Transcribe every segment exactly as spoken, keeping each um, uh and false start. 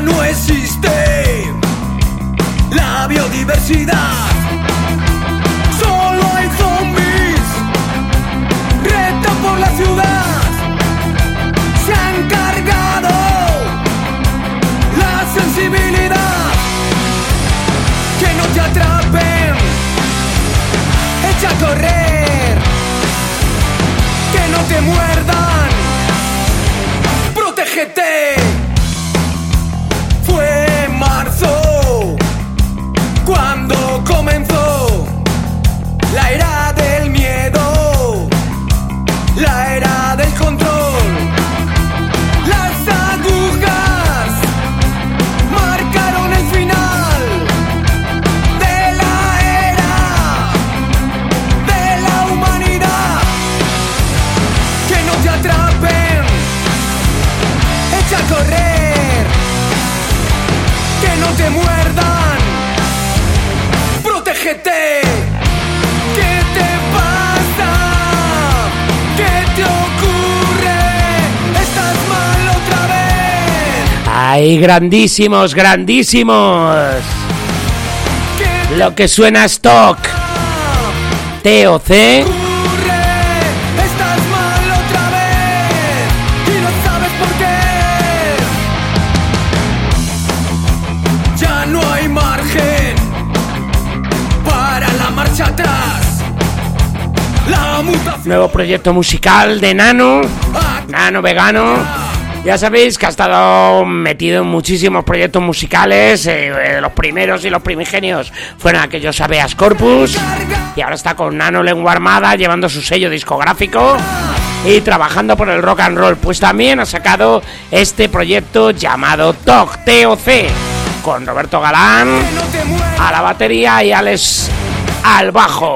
Ya no existe la biodiversidad. Solo hay zombies. Retan por la ciudad. Se han cargado la sensibilidad. Que no te atrapen. Echa a correr. Que no te muerdan. Protégete. Fue marzo cuando comenzó la era del miedo, la era del control. Las agujas marcaron el final de la era de la humanidad. Que no te atrapen, echa a correr, que no te muerdan, protégete. ¿Qué te pasa? ¿Qué te ocurre? ¿Estás mal otra vez? ¡Ay, grandísimos, grandísimos! Lo que suena es T O C. T O C. Estás mal otra vez y no sabes por qué. Ya no hay margen para la marcha atrás. La mutación. Nuevo proyecto musical de Nano, Nano Vegano. Ya sabéis que ha estado metido en muchísimos proyectos musicales. eh, Los primeros y los primigenios fueron aquellos Habeas Corpus. Y ahora está con Nano Lengua Armada, llevando su sello discográfico y trabajando por el rock and roll. Pues también ha sacado este proyecto llamado T O C, T O C, con Roberto Galán a la batería y Alex al bajo.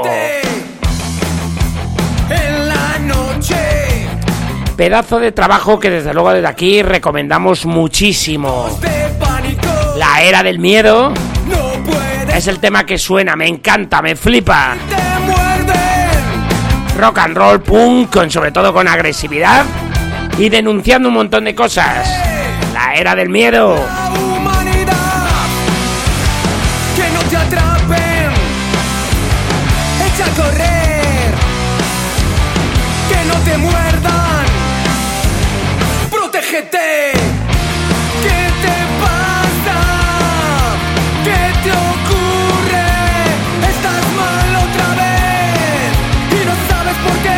En la noche. Pedazo de trabajo que desde luego desde aquí recomendamos muchísimo. La era del miedo es el tema que suena, me encanta, me flipa. Rock and roll, punk, con, sobre todo con agresividad y denunciando un montón de cosas. La era del miedo. Que no te atrapen, echa a correr, que no te muerdan, protégete. ¿Qué te pasa? ¿Qué te ocurre? Estás mal otra vez y no sabes por qué.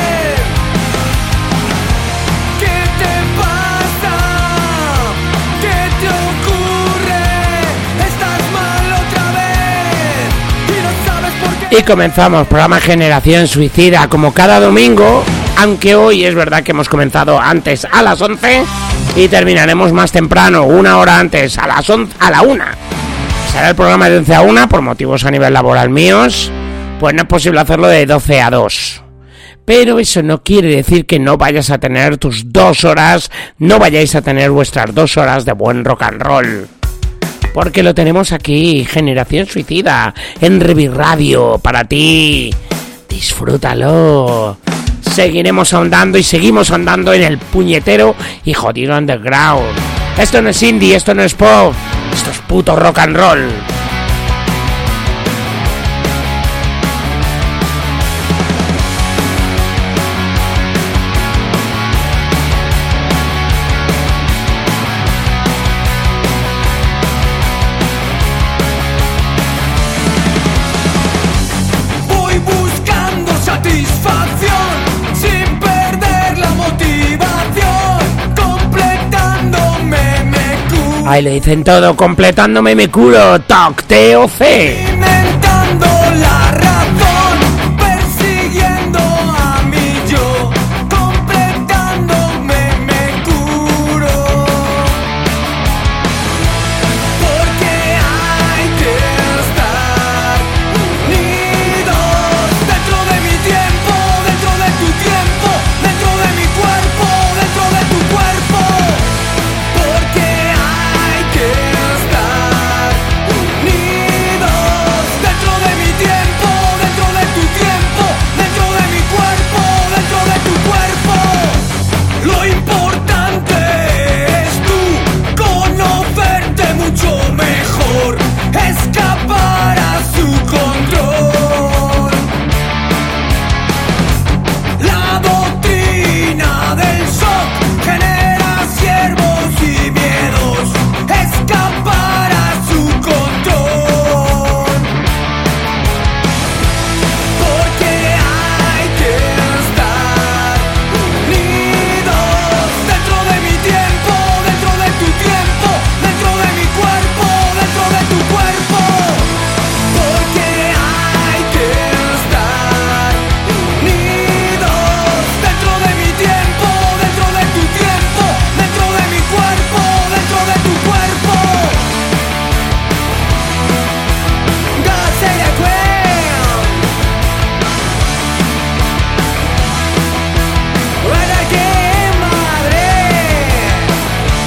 ¿Qué te pasa? ¿Qué te ocurre? Estás mal otra vez y no sabes por qué. Y comenzamos programa Generación Suicida como cada domingo, aunque hoy es verdad que hemos comenzado antes a las once y terminaremos más temprano, una hora antes, a las once, a la una. Será el programa de once a una por motivos a nivel laboral míos, pues no es posible hacerlo de doce a dos. Pero eso no quiere decir que no vayas a tener tus dos horas, no vayáis a tener vuestras dos horas de buen rock and roll. Porque lo tenemos aquí, Generación Suicida, en Revir Radio, para ti. Disfrútalo. Seguiremos ahondando y seguimos andando en el puñetero y jodido underground. Esto no es indie, esto no es pop, esto es puto rock and roll. Ahí le dicen todo, completándome me curo, T O C, T O C. Inventando la razón, persiguiendo a mi yo, completándome me curo. Porque hay que estar unidos dentro de mi tiempo, dentro de tu tiempo, dentro de mi cuerpo, dentro de tu cuerpo. Porque hay que estar unidos dentro de mi tiempo,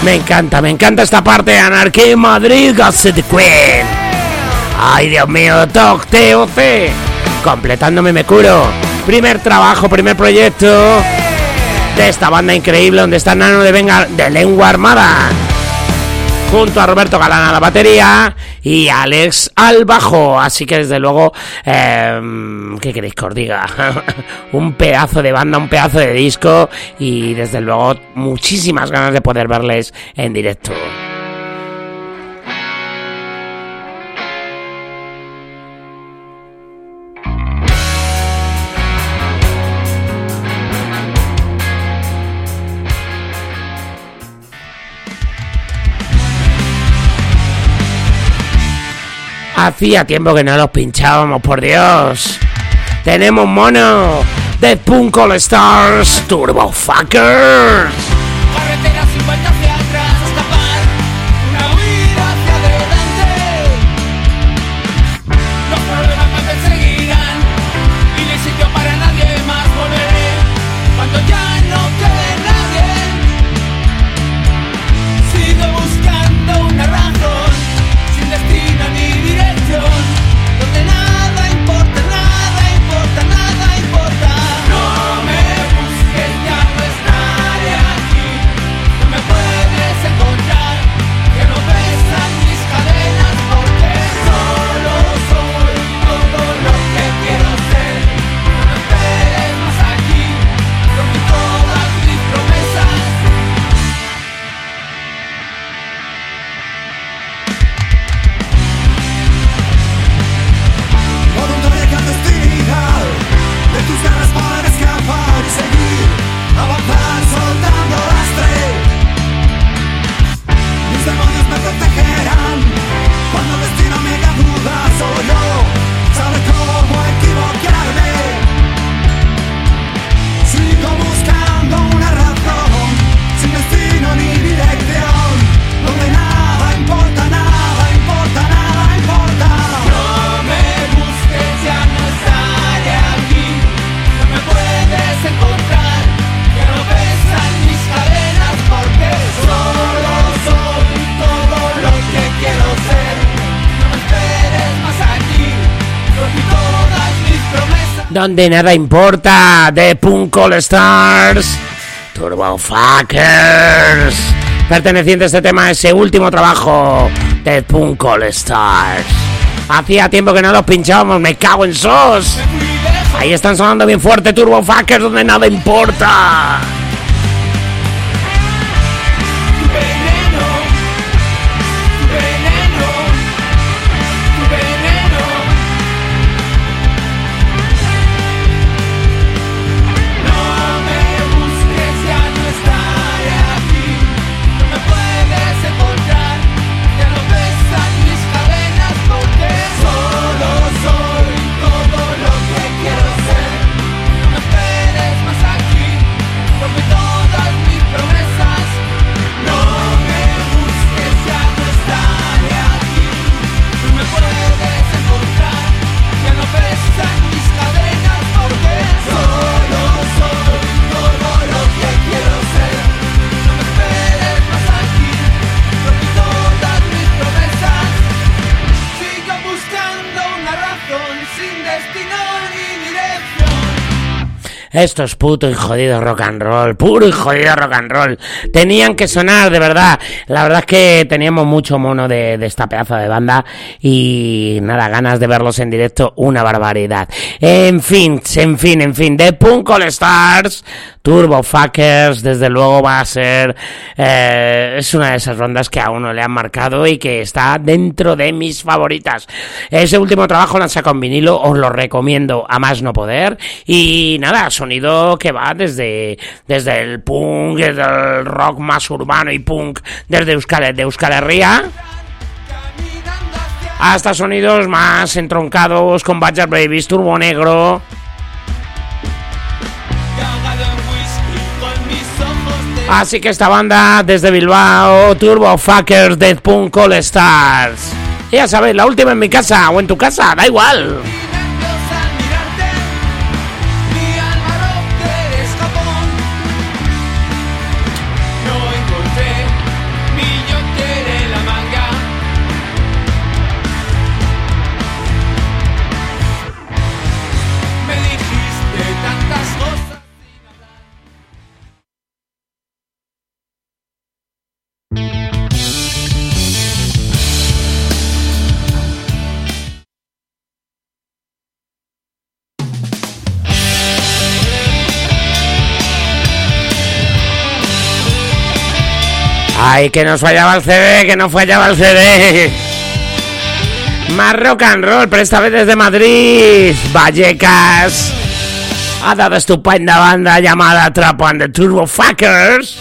Me encanta, me encanta esta parte de Anarchy Madrid, Gossip Queen. Ay, Dios mío, Toc T O C. Completándome me curo. Primer trabajo, primer proyecto de esta banda increíble donde está Nano de, Venga, de Lengua Armada, junto a Roberto Galán a la batería y Alex al bajo. Así que desde luego, eh, ¿qué queréis que os diga? Un pedazo de banda, un pedazo de disco y desde luego muchísimas ganas de poder verles en directo. Hacía tiempo que no los pinchábamos, por Dios. Tenemos mono de Punk All Stars, Turbo Fuckers. Carretera sin vuelta hacia atrás, escapar, una huida hacia adelante. Los problemas me perseguirán y no hay sitio para nadie más. Volveré cuando ya no quede nadie. Sigo buscando una razón, sin destino ni dirección, donde nada importa, nada importa, nada importa. No me busques, ya no estaré aquí. No me puedes encontrar, que no pesan mis cadenas, porque solo soy todo lo que quiero ser. No me esperes más aquí, rompí todas mis promesas. Voluntaria clandestina de tus ganas para escapar y seguir, avanzar soltando lastre. Mis demonios me protegerán cuando el destino me haga dudar. Solo yo sabré cómo equivocarme. Sigo buscando una razón, sin destino ni dirección, donde nada importa, nada importa, nada importa. No me busques, ya no estaré aquí. No me puedes encontrar, que no pesan mis cadenas, porque solo soy todo lo que quiero ser. No me esperes más aquí, rompí todas mis promesas. Donde nada importa, de Punk All Stars, Turbo Fuckers, perteneciente a este tema a ese último trabajo de Punk All Stars. Hacía tiempo que no los pinchábamos, me cago en sos. Me fui lejos, Ahí están sonando bien fuerte Turbo Fuckers, donde nada importa. tu veneno, tu veneno, tu veneno. No me busques, ya no estaré aquí. No me puedes encontrar, ya no pesan mis cadenas, porque solo soy todo lo que quiero ser. No me esperes más aquí, rompí todas mis promesas. No me busques, ya no estaré aquí. No me puedes encontrar, ya no pesan mis cadenas, porque solo soy todo lo que quiero ser. No me esperes más aquí, rompí todas mis promesas. Sigo buscando una razón, sin destino ni dirección. Esto es puto y jodido rock and roll, puro y jodido rock and roll. Tenían que sonar, de verdad. La verdad es que teníamos mucho mono de, de esta pedazo de banda y nada, ganas de verlos en directo, una barbaridad. En fin, en fin, en fin, de Punk All Stars, Turbo Fuckers, desde luego va a ser, eh, es una de esas rondas que a uno le han marcado y que está dentro de mis favoritas. Ese último trabajo lo han sacado en vinilo, os lo recomiendo a más no poder. Y nada, sonido que va desde, desde el punk, desde el rock más urbano y punk, desde Euskal, de Euskal Herria, Caminando hacia hasta sonidos más entroncados con Badger Babies, Turbo Negro. ahogado en whisky, con mis ojos de Así que esta banda desde Bilbao, Turbo Fuckers, Death Punk All Stars. Y ya sabéis, la última en mi casa o en tu casa, da igual. nervios al mirarte. Mi alma rompe el escapón. No encontré Ay, que nos fallaba el C D, que no fallaba el C D. Más rock and roll, pero esta vez desde Madrid. Vallecas ha dado estupenda banda llamada Trap and the Turbo Fuckers.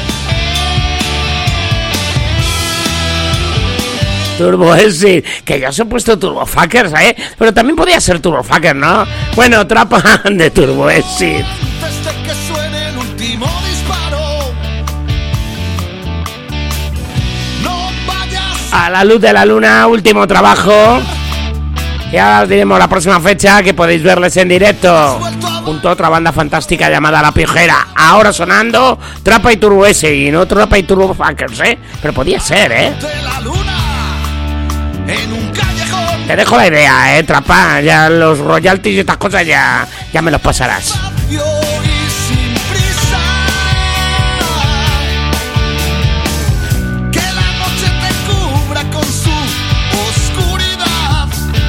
Turbo Exit, que ya os he puesto Turbo Fuckers, ¿eh? Pero también podía ser Turbo Fucker, ¿no? Bueno, Trap and the Turbo Exit. Desde que suene el último disparo, no vayas A la luz de la luna, último trabajo. Y ahora os diremos la próxima fecha, que podéis verles en directo junto a otra banda fantástica llamada La Piojera. Ahora sonando Trapa y Turbo S, y no Trapa y Turbo Fuckers, ¿eh? Pero podía ser, ¿eh? de la luna en un callejón. Te dejo la idea, ¿eh? Trapa, ya los royalties y estas cosas ya, ya me los pasarás. Despacio y sin prisa, que la noche te cubra con su oscuridad.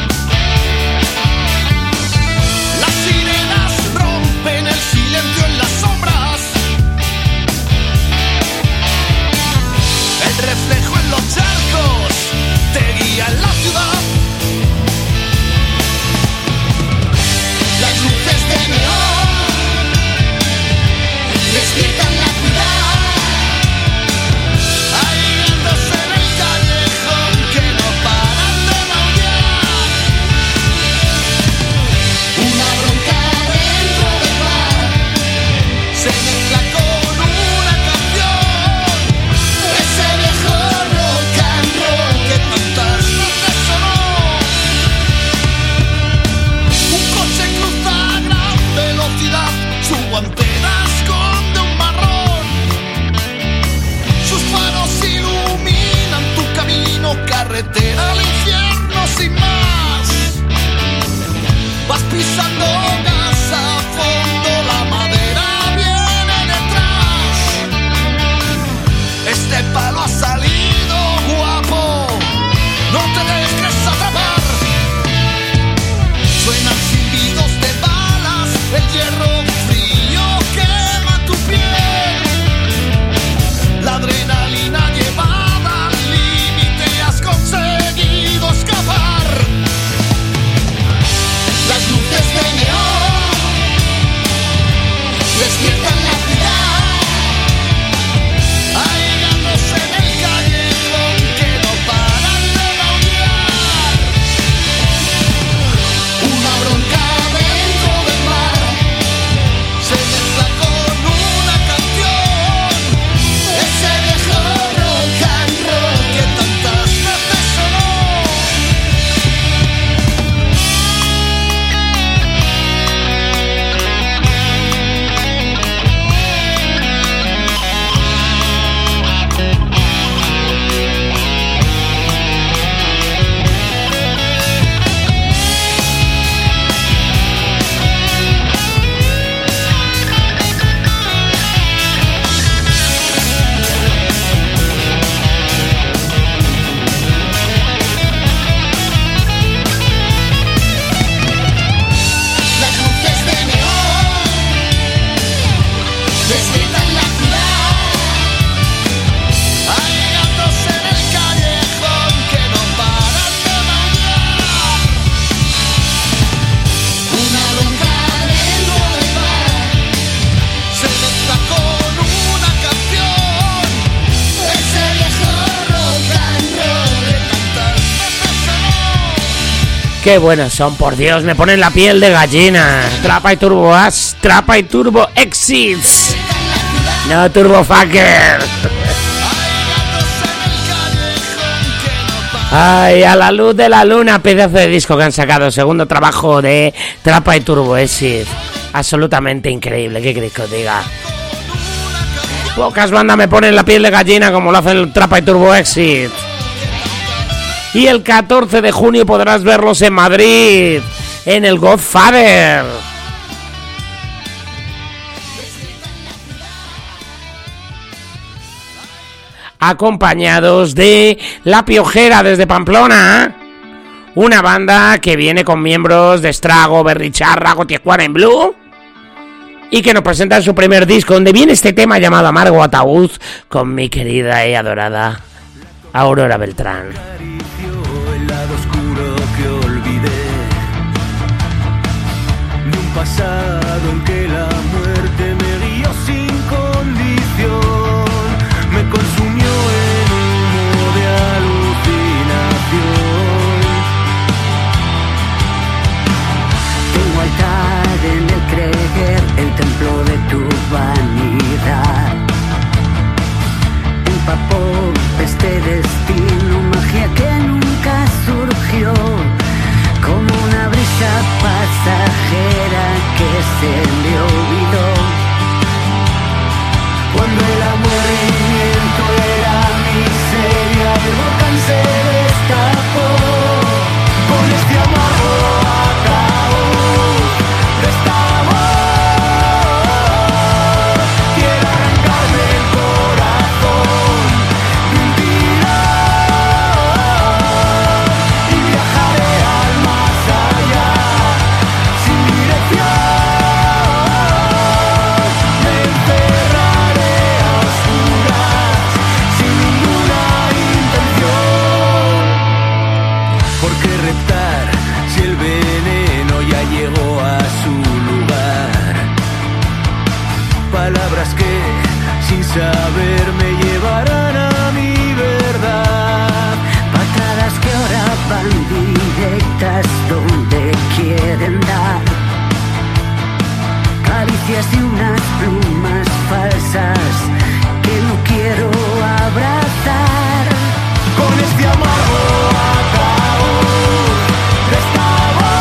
Las sirenas rompen el silencio en las sombras, el reflejo en los charcos te guía en la ciudad. Las luces de neón despiertan la ciudad. Hay gatos en el callejón que no paran de maullar. Una bronca dentro del bar se mezcla con una canción. Ese viejo rock and roll que tantas veces sonó. Un coche cruza a gran velocidad, su guantera esconde un marrón. Sus faros iluminan tu camino, carretera al infierno sin más. Vas pisando gas a fondo, la madera viene detrás. Este palo ha salido guapo, no te dejes atrapar. Suenan silbidos de balas, el hierro frío quema tu piel. La adrenalina llevada al límite, has conseguido escapar. Las luces de neón despiertan la ciudad. Hay gatos en el callejón que no paran de maullar. Una bronca dentro del mar se mezcla con una canción. Ese viejo rock and roll que tantas veces sonó. Las luces de neón despiertan la ciudad. Hay gatos en el callejón que no paran de maullar. Una bronca dentro del bar se mezcla con una canción. Ese viejo rock and roll de tantas veces sonó. Qué buenos son, por Dios, me ponen la piel de gallina. Trapa y Turbo As, Trapa y Turbo Exits. No Turbo Fucker. Ay, a la luz de la luna, pedazo de disco que han sacado, segundo trabajo de Trapa y Turbo Exit. Absolutamente increíble, ¿qué queréis que os diga? Pocas bandas me ponen la piel de gallina como lo hacen el Trapa y Turbo Exit. Y el catorce de junio podrás verlos en Madrid, en el Godfather. Acompañados de La Piojera desde Pamplona, una banda que viene con miembros de Estrago, Berricharra, Gotiejuana en Blue, y que nos presentan su primer disco, donde viene este tema llamado Amargo Ataúd, con mi querida y adorada Aurora Beltrán. El lado oscuro que olvidé de un pasado en que la muerte me guió sin condición, me consumió en humo de alucinación. Tengo altar en el creer, el templo de tu vanidad. Empapó este destino, magia que nunca surgió, como una brisa pasajera que se me olvidó. Cuando el aburrimiento era miseria, el volcán se destapó. Con este amargo ataúd de esta voz, quiero arrancarme el corazón de un tirón y viajaré al más allá sin dirección. Me encerraré a oscuras sin ninguna intención. ¿Por qué reptar si el veneno ya llegó a su lugar? Palabras que sin saber me llevarán a mi verdad. Patadas que ahora van directas donde quieren dar. Caricias de unas plumas falsas que no quiero abrazar. Con este amargo ataúd de esta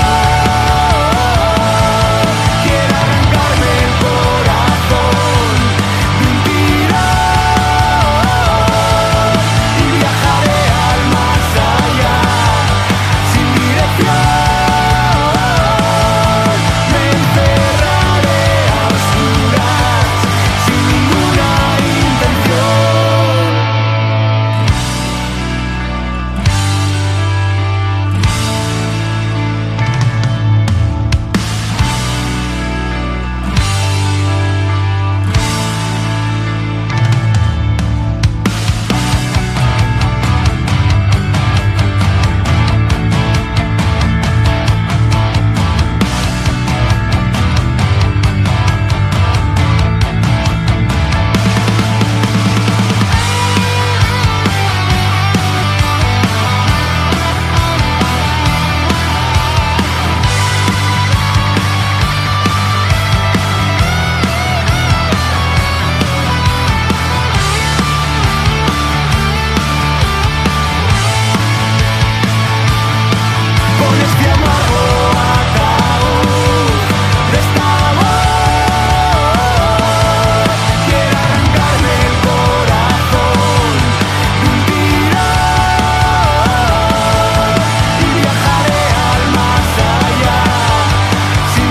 voz, quiero arrancarme el corazón de un tirón y viajaré al más allá sin dirección. Me encerraré a oscuras sin ninguna intención. Con este amargo ataúd de esta voz, quiero arrancarme el corazón de un tirón y viajaré al más allá sin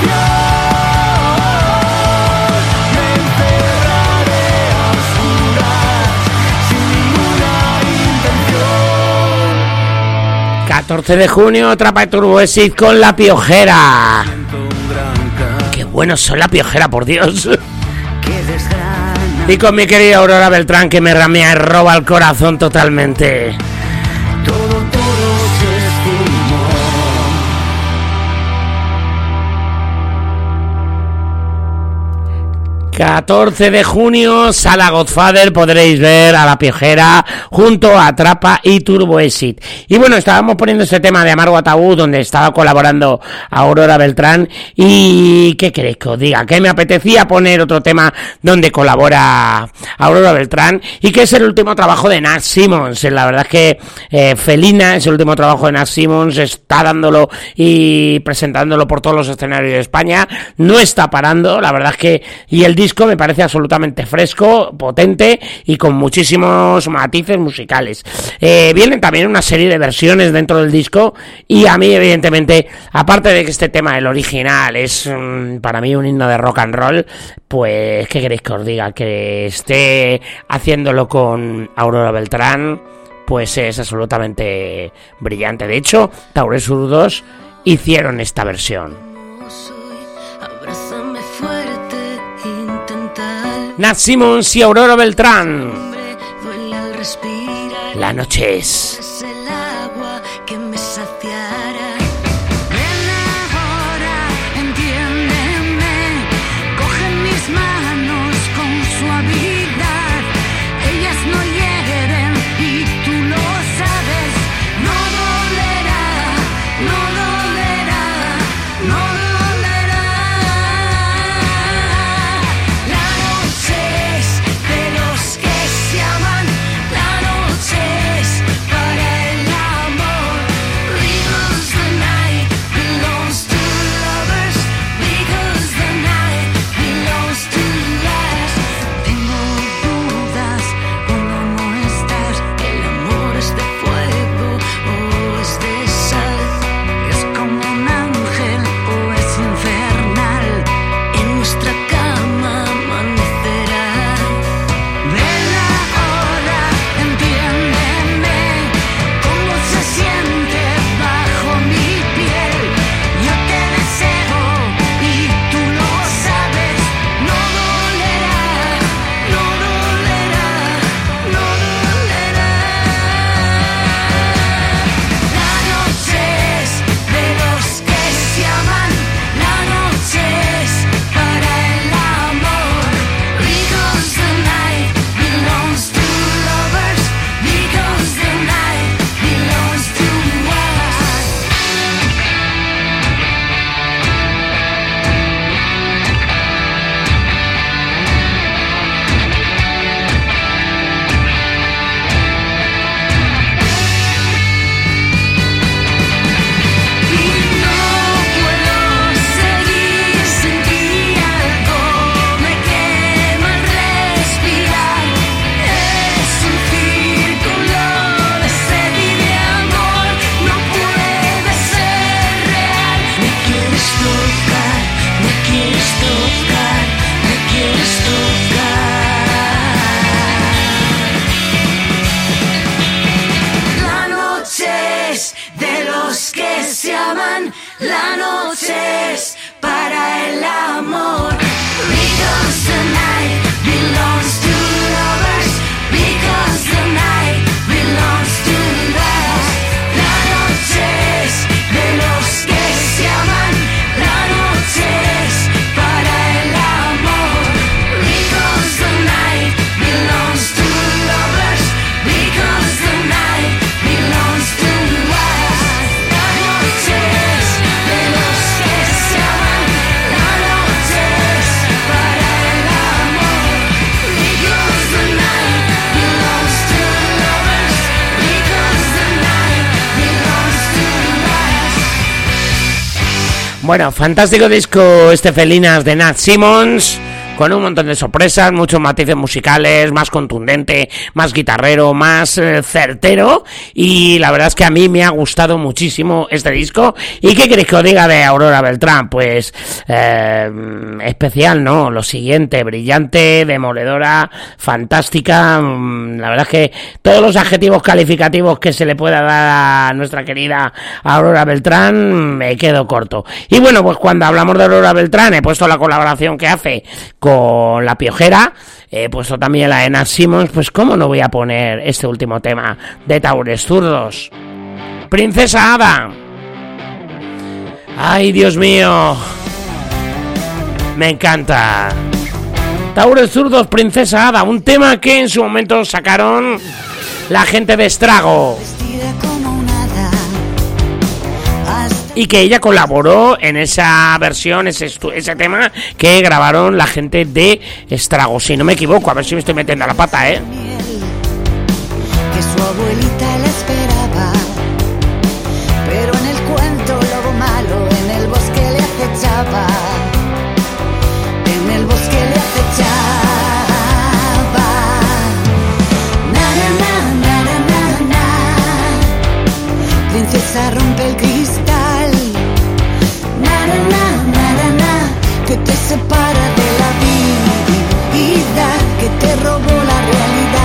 dirección. Me encerraré a oscuras sin ninguna intención. catorce de junio, Trapa y Turbo Exit con La Piojera. Siento un gran cambio. Qué buenos son La Piojera, por Dios. Que desgrana Y con mi querida Aurora Beltrán, que me ramea y roba el corazón totalmente. todo, todo se esfumó. catorce de junio, Sala Godfather, podréis ver a La Piojera junto a Trapa y Turbo Exit. Y bueno, estábamos poniendo este tema de Amargo Ataúd, donde estaba colaborando Aurora Beltrán, y ¿qué queréis que os diga? Que me apetecía poner otro tema donde colabora Aurora Beltrán, y que es el último trabajo de Nat Simmons. La verdad es que eh, Felina es el último trabajo de Nat Simmons, está dándolo y presentándolo por todos los escenarios de España, no está parando, la verdad es que, y el disco me parece absolutamente fresco, potente y con muchísimos matices musicales. Eh, vienen también una serie de versiones dentro del disco, y a mí evidentemente, aparte de que este tema, el original, es um, para mí un himno de rock and roll, pues ¿qué queréis que os diga? Que esté haciéndolo con Aurora Beltrán, pues es absolutamente brillante. De hecho, Taurus dos hicieron esta versión. Soy, abrázame fuerte. Nat Simmons y Aurora Beltrán. Duele al respirar. La noche es. Es el agua que me saciará. Ven ahora, entiéndeme. Coge mis manos con suavidad. Ellas no hieren y tú lo sabes. No dolerá, no dolerá, no dolerá. La noche es de los que se aman. La noche es para el amor. Because the night belongs to lovers. Because the night belongs to us. Tengo dudas cuando no estás. El amor es de fuego o es de sal. Es como un ángel o es infernal. En nuestra cama amanecerá. Ven ahora, entiéndeme cómo se siente bajo mi piel. Yo te deseo y tú lo sabes. No dolerá, no dolerá, no dolerá. La noche es de los que se aman. La noche es para el amor. Because the night belongs to lovers. Because the night belongs to us. Y no puedo seguir sin ti. Algo me quema al respirar. Es un círculo de sed y de amor. No puede ser real. Me quieres tocar, me quieres tocar, me quieres tocar. La noche es de los que se aman. La noche es para el amor. Because the night belongs to lovers. Because the night belongs to us. La noche es de los que se aman. La noche es para el amor. Because the night belongs to lovers. Because the night belongs to us. La noche es de los que se aman. La noche es para el amor. Because the night belongs to lovers. Because the night belongs to us. Bueno, fantástico disco este Felinas de Nat Simmons, con un montón de sorpresas, muchos matices musicales, más contundente, más guitarrero, más eh, certero, y la verdad es que a mí me ha gustado muchísimo este disco. ¿Y qué queréis que os diga de Aurora Beltrán? Pues eh, especial, ¿no? Lo siguiente, brillante, demoledora, fantástica. La verdad es que todos los adjetivos calificativos que se le pueda dar a nuestra querida Aurora Beltrán, me quedo corto. Y bueno, pues cuando hablamos de Aurora Beltrán, he puesto la colaboración que hace con La Piojera, he puesto también la de Nat Simmons, pues cómo no voy a poner este último tema de Taures Zurdos, Princesa Ada. Ay, Dios mío, me encanta. Taures Zurdos, Princesa Ada, un tema que en su momento sacaron la gente de Estrago, Vestida como un hada. y que ella colaboró en esa versión, ese, estu- ese tema que grabaron la gente de Estrago, si no me equivoco, a ver si me estoy metiendo la pata, ¿eh? Que su abuelita la esperaba, pero en el cuento lobo malo en el bosque le acechaba, en el bosque le acechaba. Na, na, na, na, na, na, na. Princesa rompe el cristal, na, na, na, na, na, na, que te separa de la vida, que te robó la realidad.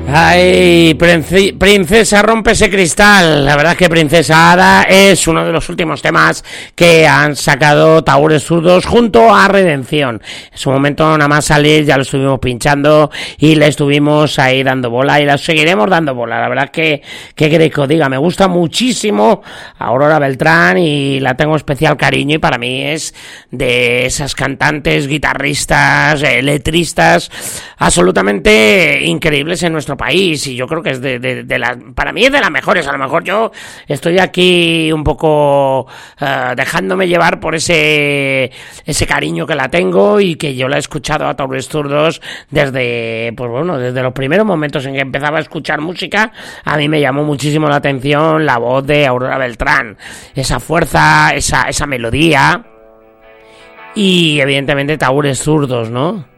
Ay, prince- Princesa rompe ese cristal. La verdad es que Princesa Ada es uno de los últimos temas que han sacado Tahúres Zurdos junto a Redención. En su momento nada más salir ya lo estuvimos pinchando y le estuvimos ahí dando bola y la seguiremos dando bola. La verdad es que, que queréis que os diga, me gusta muchísimo Aurora Beltrán y la tengo especial cariño y para mí es de esas cantantes, guitarristas, eh, letristas absolutamente increíbles en nuestro país y yo creo que es de, de, de las, para mí es de las mejores. A lo mejor yo estoy aquí un poco uh, dejándome llevar por ese ese cariño que la tengo y que yo la he escuchado a Tahúres Zurdos desde, pues bueno, desde los primeros momentos en que empezaba a escuchar música. A mí me llamó muchísimo la atención la voz de Aurora Beltrán, esa fuerza, esa, esa melodía y evidentemente Tahúres Zurdos, ¿no?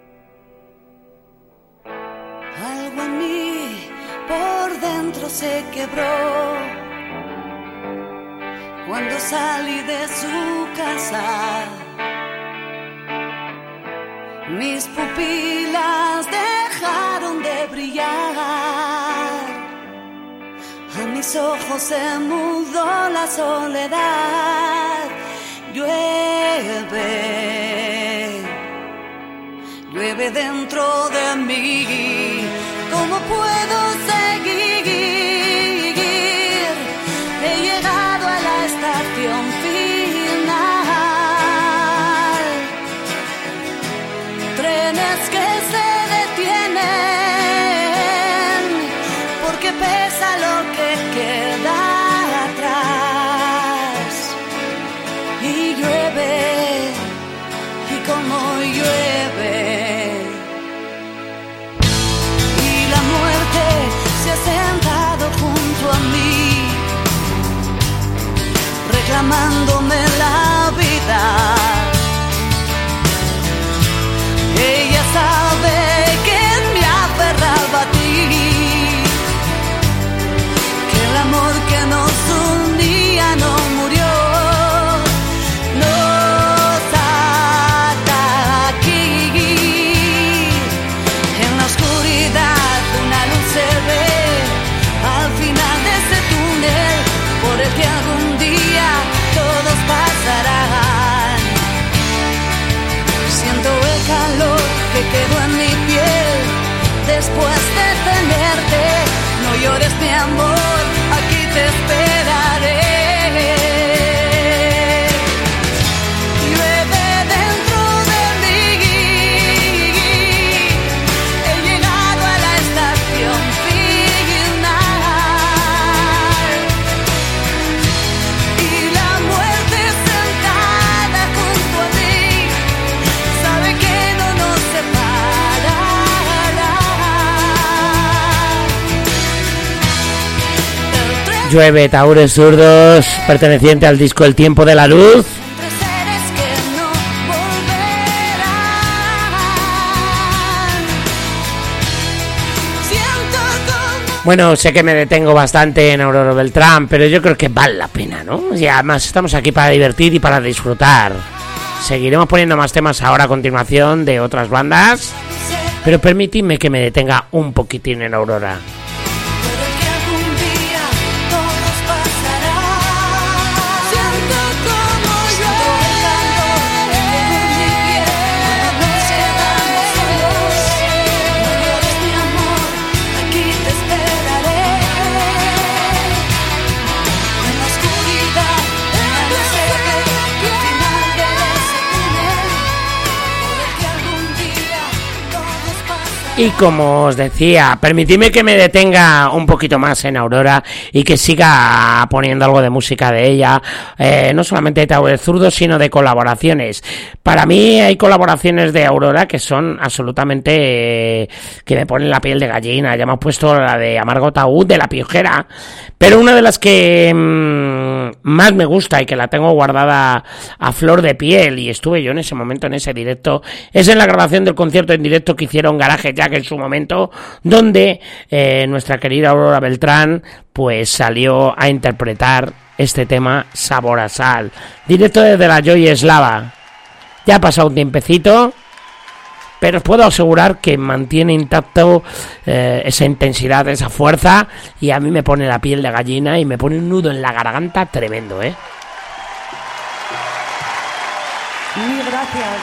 Se quebró cuando salí de su casa. Mis pupilas dejaron de brillar. A mis ojos se mudó la soledad. Llueve, llueve dentro de mí. ¿Cómo puedo seguir? He llegado a la estación final. Trenes que se detienen porque pesa lo que queda atrás. Y llueve, y como llueve. Y la muerte se ha sentado junto a mí, reclamándome la vida. Ella sabe que me aferraba a ti, que el amor que nos unía no murió, nos ata aquí. En la oscuridad una luz se ve al final de ese túnel por el que algún día todos pasarán. Siento el calor que quedó en mi piel después de tenerte. No llores, mi amor, aquí te esperaré. Llueve dentro de mí. He llegado a la estación final. Y la muerte sentada junto a mí sabe que no nos separará. Llueve, Tahúres Zurdos, perteneciente al disco El Tiempo de la Luz. Entre seres que no volverán. Siento como Bueno, sé que me detengo bastante en Aurora Beltrán, pero yo creo que vale la pena, ¿no? Y además estamos aquí para divertir y para disfrutar. Seguiremos poniendo más temas ahora a continuación de otras bandas, pero permitidme que me detenga un poquitín en Aurora. pero que algún día todos pasarán. Siento como llueve en mi piel cuando nos quedamos solos. No llores, mi amor, aquí te esperaré. En la oscuridad, en la luz se ve al final de ese túnel por el que algún día todos pasarán. Y como os decía, permitidme que me detenga un poquito más en Aurora y que siga poniendo algo de música de ella, eh, no solamente de Tahúres Zurdos, sino de colaboraciones. Para mí hay colaboraciones de Aurora que son absolutamente eh, que me ponen la piel de gallina. Ya hemos puesto la de Amargo Taúd de La Piojera, pero una de las que mmm, más me gusta y que la tengo guardada a flor de piel, y estuve yo en ese momento en ese directo, es en la grabación del concierto en directo que hicieron Garage Jack en su momento, donde eh, nuestra querida Aurora Beltrán pues salió a interpretar este tema Sabor a Sal, directo desde la Joy Eslava. Ya ha pasado un tiempecito, pero os puedo asegurar que mantiene intacto eh, esa intensidad, esa fuerza, y a mí me pone la piel de gallina y me pone un nudo en la garganta tremendo, ¿eh? Mil gracias.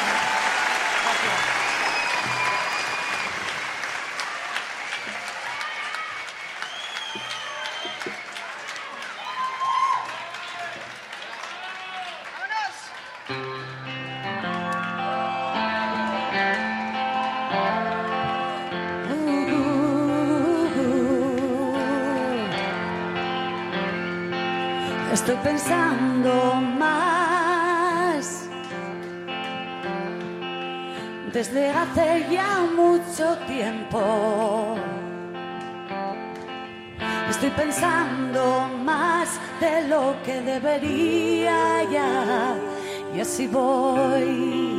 Estoy pensando más desde hace ya mucho tiempo. Estoy pensando más de lo que debería ya, y así voy.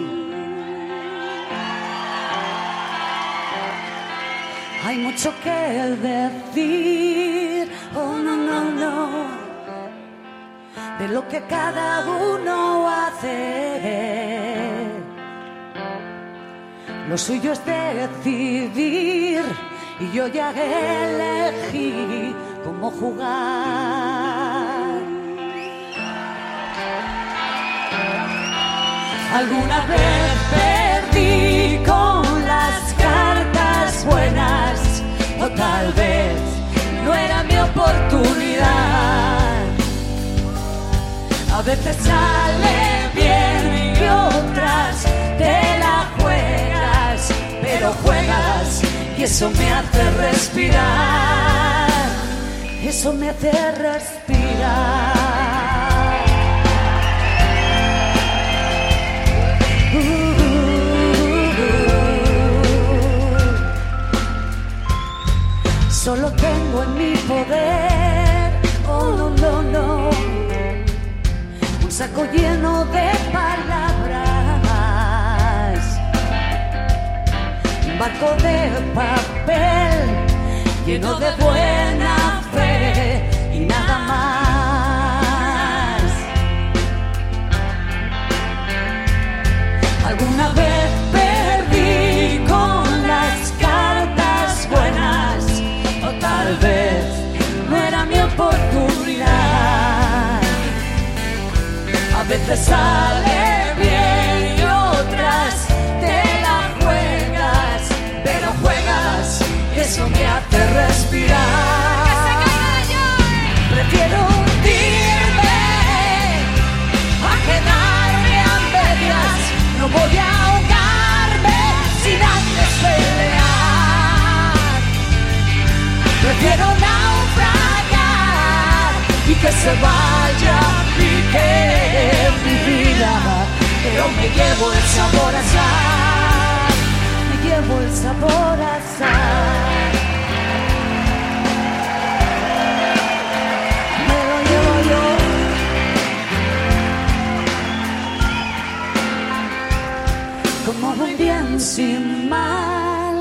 Hay mucho que decir, oh no, no, no, de lo que cada uno hace. Lo suyo es decidir, y yo ya elegí cómo jugar. Alguna vez perdí con las cartas buenas, o tal vez no era mi oportunidad. A veces sale bien y otras te la juegas, pero juegas y eso me hace respirar, eso me hace respirar. Uh, Solo tengo en mi poder, oh no, no, no, un saco lleno de palabras, un barco de papel lleno de buena fe y nada más. Alguna vez perdí con las cartas buenas, o tal vez no era mi oportunidad. A veces sale bien y otras te la juegas, pero juegas y eso me hace respirar. Prefiero hundirme a quedarme a medias. No voy a ahogarme sin antes pelear. Prefiero naufragar y que se vaya mi que mi vida, pero me llevo el sabor a sal, me llevo el sabor a sal, me lo llevo yo. Como un bien sin mal,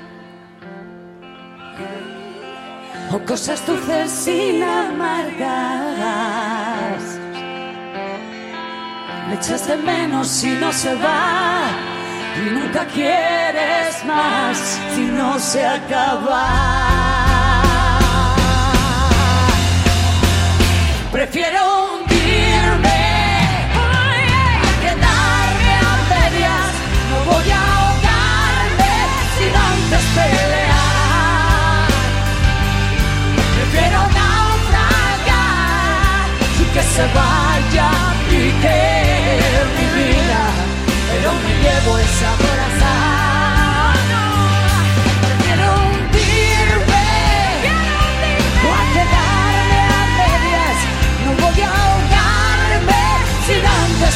o cosas dulces sin amargas. Le echas de menos si no se va, y nunca quieres más si no se acaba. Prefiero hundirme a quedarme a medias. No voy a ahogarme sin antes pelear. Prefiero naufragar y que se vaya y que mi vida, pero me llevo el sabor a sal. Prefiero hundirme o a quedarme a medias. No voy a ahogarme sin antes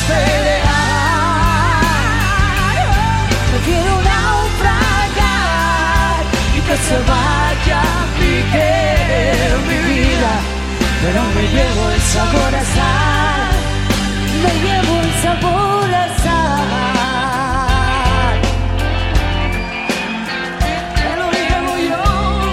pelear. Prefiero naufragar y que se vaya mi querer, mi vida, pero me llevo el sabor a sal, me llevo el sabor a sal, me lo llevo yo,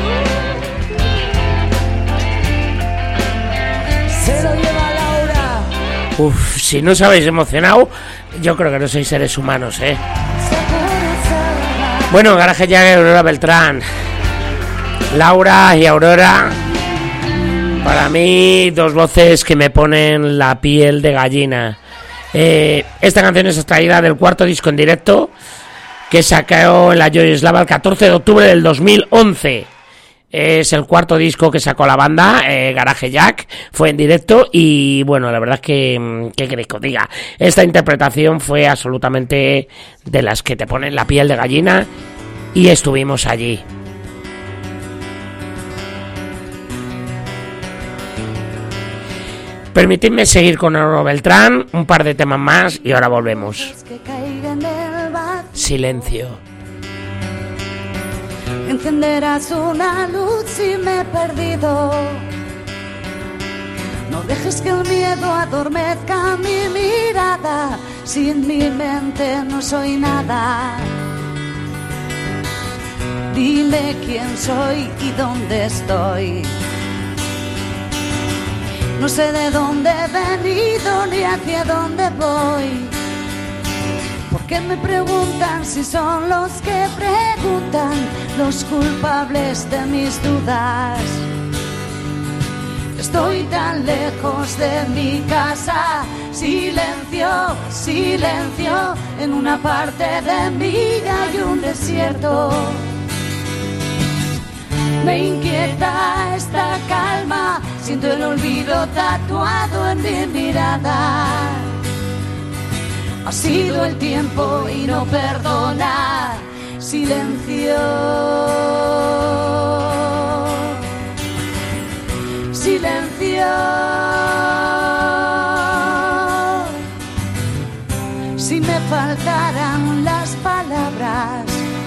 se lo lleva Laura. Uf, si no os habéis emocionado, yo creo que no sois seres humanos, ¿eh? Sabor a sal. Bueno, Garaje Jack y Aurora Beltrán. Laura y Aurora, para mí, dos voces que me ponen la piel de gallina. Eh, esta canción es extraída del cuarto disco en directo que sacó en la Joyoslava el catorce de octubre del dos mil once. Es el cuarto disco que sacó la banda, eh, Garaje Jack, fue en directo y bueno, la verdad es que, ¿qué queréis que os diga? Esta interpretación fue absolutamente de las que te ponen la piel de gallina y estuvimos allí. Permitidme seguir con Aurora Beltrán, un par de temas más y ahora volvemos. Que caiga en el vacío. Silencio. Encenderás una luz si me he perdido. No dejes que el miedo adormezca mi mirada. Sin mi mente no soy nada. Dile quién soy y dónde estoy. No sé de dónde he venido ni hacia dónde voy. ¿Por qué me preguntan si son los que preguntan los culpables de mis dudas? Estoy tan lejos de mi casa. Silencio, silencio. En una parte de mí hay un desierto. Me inquieta esta calma, siento el olvido tatuado en mi mirada. Ha sido el tiempo y no perdona. Silencio, silencio. Si me faltaran las palabras,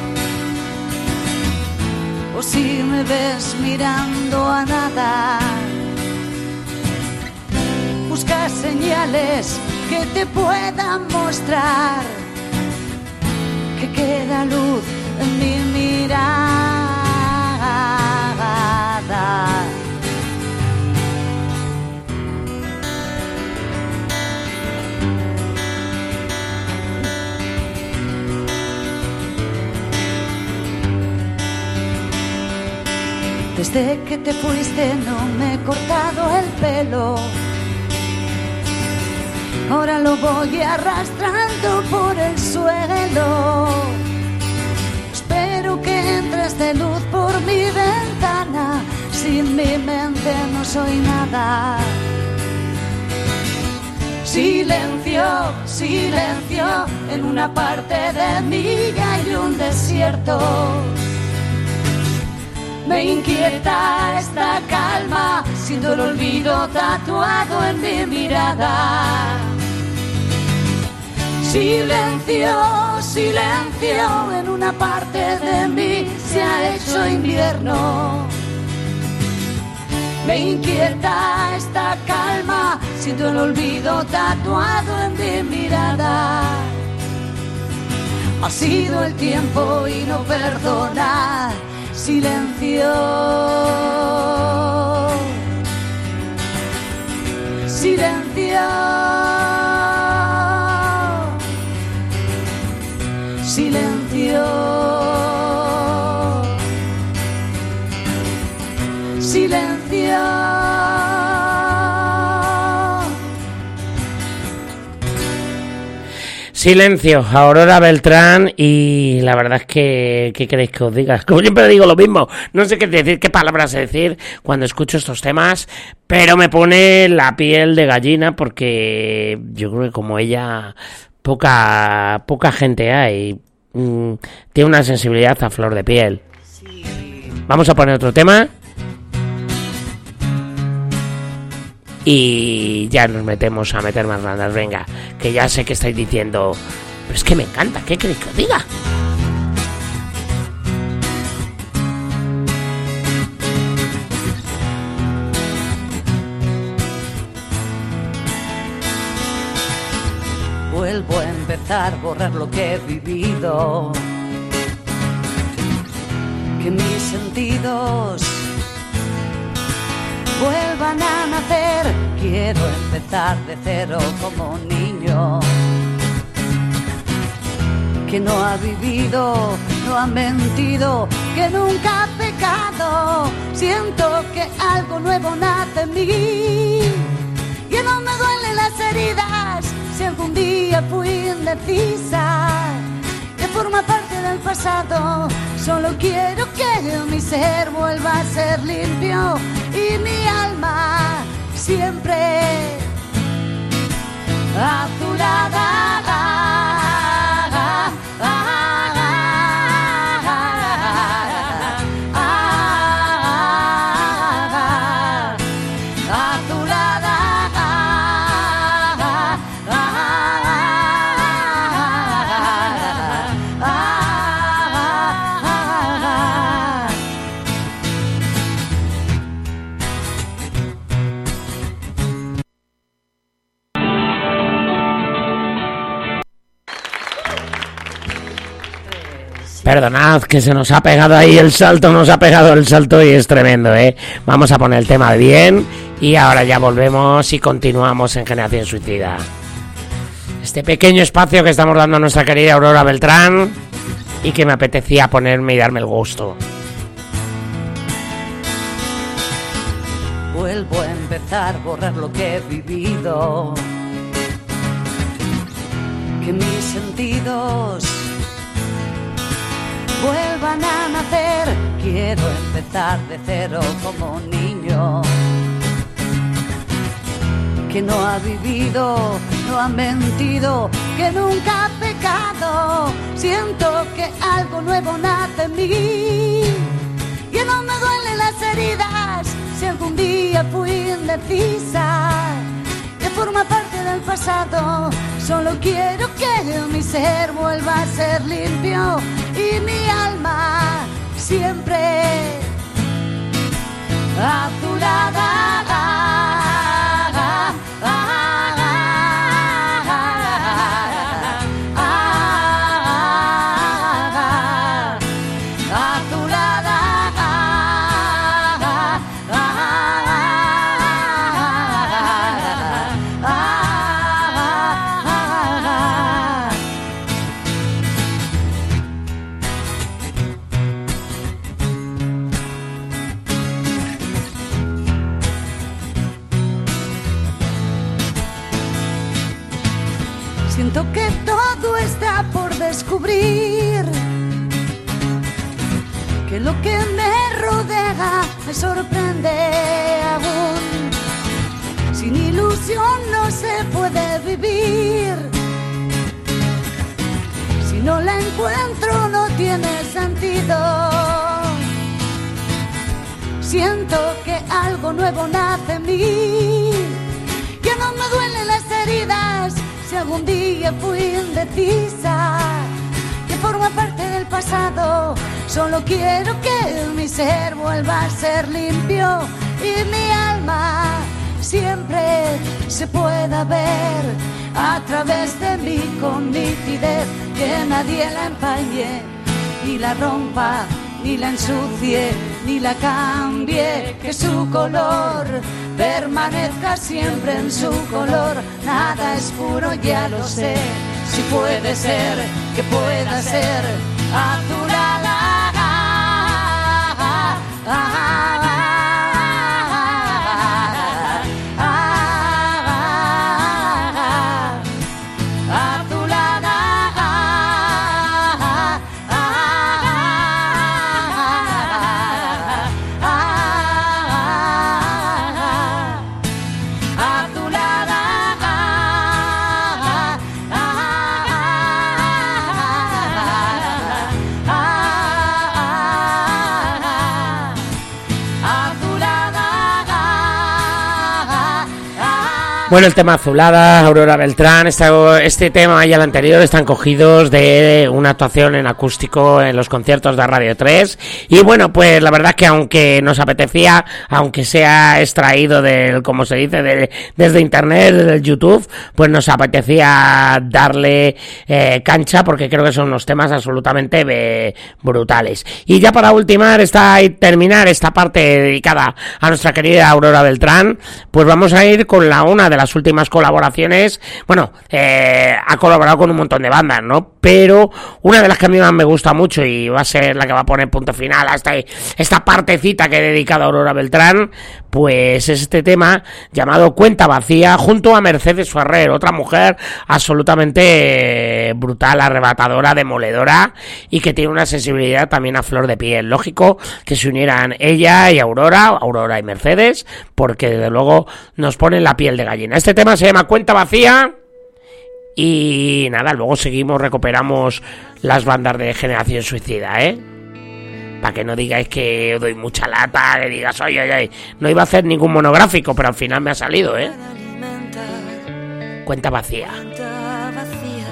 o si me ves mirando a nada, busca señales que te puedan mostrar que queda luz en mi mirada. Desde que te fuiste no me he cortado el pelo. Ahora lo voy arrastrando por el suelo. Espero que entres de luz por mi ventana. Sin mi mente no soy nada. Silencio, silencio. En una parte de mí hay un desierto. Me inquieta esta calma, siento el olvido tatuado en mi mirada. Silencio, silencio, en una parte de mí se ha hecho invierno. Me inquieta esta calma, siento el olvido tatuado en mi mirada. Ha sido el tiempo y no perdona. Silencio, silencio, silencio, silencio. Silencio, Aurora Beltrán, y la verdad es que, ¿qué queréis que os diga? Como siempre digo lo mismo, no sé qué decir, qué palabras decir cuando escucho estos temas, pero me pone la piel de gallina porque yo creo que como ella, poca, poca gente hay, mm, tiene una sensibilidad a flor de piel. Vamos a poner otro tema. Y ya nos metemos a meter más bandas. Venga, que ya sé que estáis diciendo, pero es que me encanta, ¿qué queréis que os diga? Vuelvo a empezar, borrar lo que he vivido. Que mis sentidos vuelvan a nacer. Quiero empezar de cero como un niño que no ha vivido, no no han mentido, que nunca ha pecado. Siento que algo nuevo nace en mí. Ya no me duelen las heridas, si algún día fui indecisa, que forma parte del pasado. Solo quiero que mi ser vuelva a ser limpio y mi alma siempre azulada. Perdonad que se nos ha pegado ahí el salto, nos ha pegado el salto y es tremendo, ¿eh? Vamos a poner el tema bien y ahora ya volvemos y continuamos en Generación Suicida. Este pequeño espacio que estamos dando a nuestra querida Aurora Beltrán y que me apetecía ponerme y darme el gusto. Vuelvo a empezar, borrar lo que he vivido, que mis sentidos vuelvan a nacer. Quiero empezar de cero como un niño que no ha vivido, no ha mentido, que nunca ha pecado. Siento que algo nuevo nace en mí. Ya no me duelen las heridas, si algún día fui indecisa, que forma parte del pasado. Solo quiero que mi ser vuelva a ser limpio y mi alma siempre azulada. Siento que todo está por descubrir, que lo que me rodea me sorprende aún. Sin ilusión no se puede vivir, si no la encuentro no tiene sentido. Siento que algo nuevo nace en mí, que no me duelen las heridas, si algún día fui indecisa, que forma parte del pasado. Solo quiero que mi ser vuelva a ser limpio y mi alma siempre se pueda ver a través de mí con nitidez, que nadie la empañe, ni la rompa, ni la ensucie, ni la cambie, que su color permanezca siempre en su color. Nada es puro, ya lo sé, si puede ser, que pueda ser azulada. Bueno, el tema Azulada, Aurora Beltrán, este, este tema y el anterior están cogidos de una actuación en acústico en los conciertos de Radio tres. Y bueno, pues la verdad que aunque nos apetecía, aunque sea extraído del, como se dice, de, desde internet, desde YouTube, pues nos apetecía darle eh, cancha, porque creo que son unos temas absolutamente be, brutales. Y ya para ultimar esta y terminar esta parte dedicada a nuestra querida Aurora Beltrán, pues vamos a ir con la una de las últimas colaboraciones, bueno, eh, ha colaborado con un montón de bandas, ¿no? Pero una de las que a mí más me gusta mucho y va a ser la que va a poner punto final a esta, esta partecita que he dedicado a Aurora Beltrán, pues es este tema llamado Cuenta Vacía, junto a Mercedes Ferrer, otra mujer absolutamente brutal, arrebatadora, demoledora y que tiene una sensibilidad también a flor de piel. Lógico que se unieran ella y Aurora, Aurora y Mercedes, porque desde luego nos ponen la piel de gallina. Este tema se llama Cuenta Vacía y nada, luego seguimos, recuperamos las bandas de Generación Suicida, ¿eh? Para que no digáis que doy mucha lata, que digas, oye, oye, oye, no iba a hacer ningún monográfico, pero al final me ha salido, ¿eh? Cuenta Vacía. Cuenta vacía.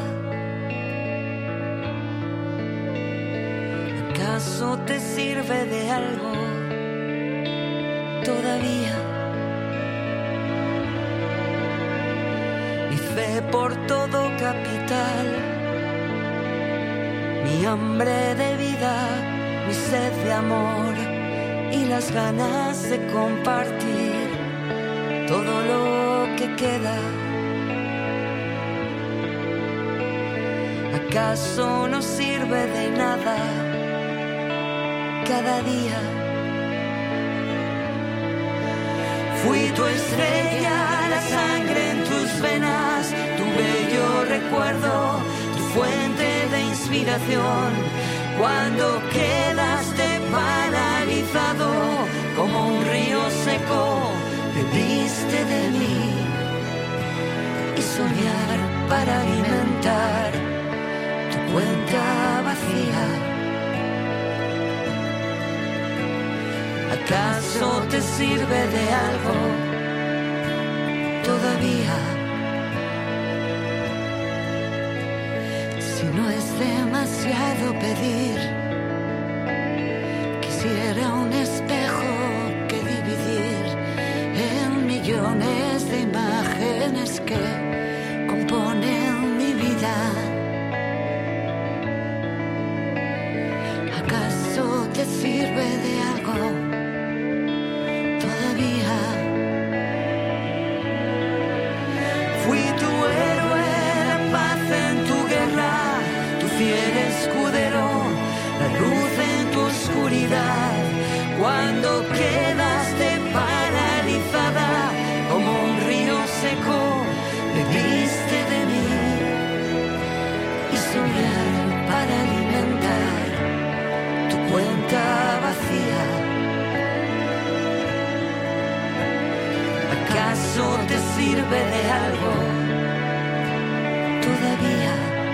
¿Acaso te sirve de algo todavía? Mi fe por todo capital, mi hambre de vida, mi sed de amor y las ganas de compartir todo lo que queda. ¿Acaso no sirve de nada cada día? Fui tu estrella, la sangre en tus venas, tu bello recuerdo, tu fuente de inspiración. Cuando quedaste paralizado como un río seco, bebiste de mí y soñar para alimentar tu cuenta vacía. ¿Acaso te sirve de algo todavía? Si no es demasiado pedir, quisiera un espejo que dividir en millones de imágenes que componen mi vida. ¿Acaso te sirve de algo todavía? Fui tu héroe, la paz en tu guerra, tu fiel escudero, la luz en tu oscuridad. Cuando quedaste paralizada como un río seco, bebiste de mí y soñar para alimentar tu cuenta vacía. ¿Acaso te sirve de algo todavía?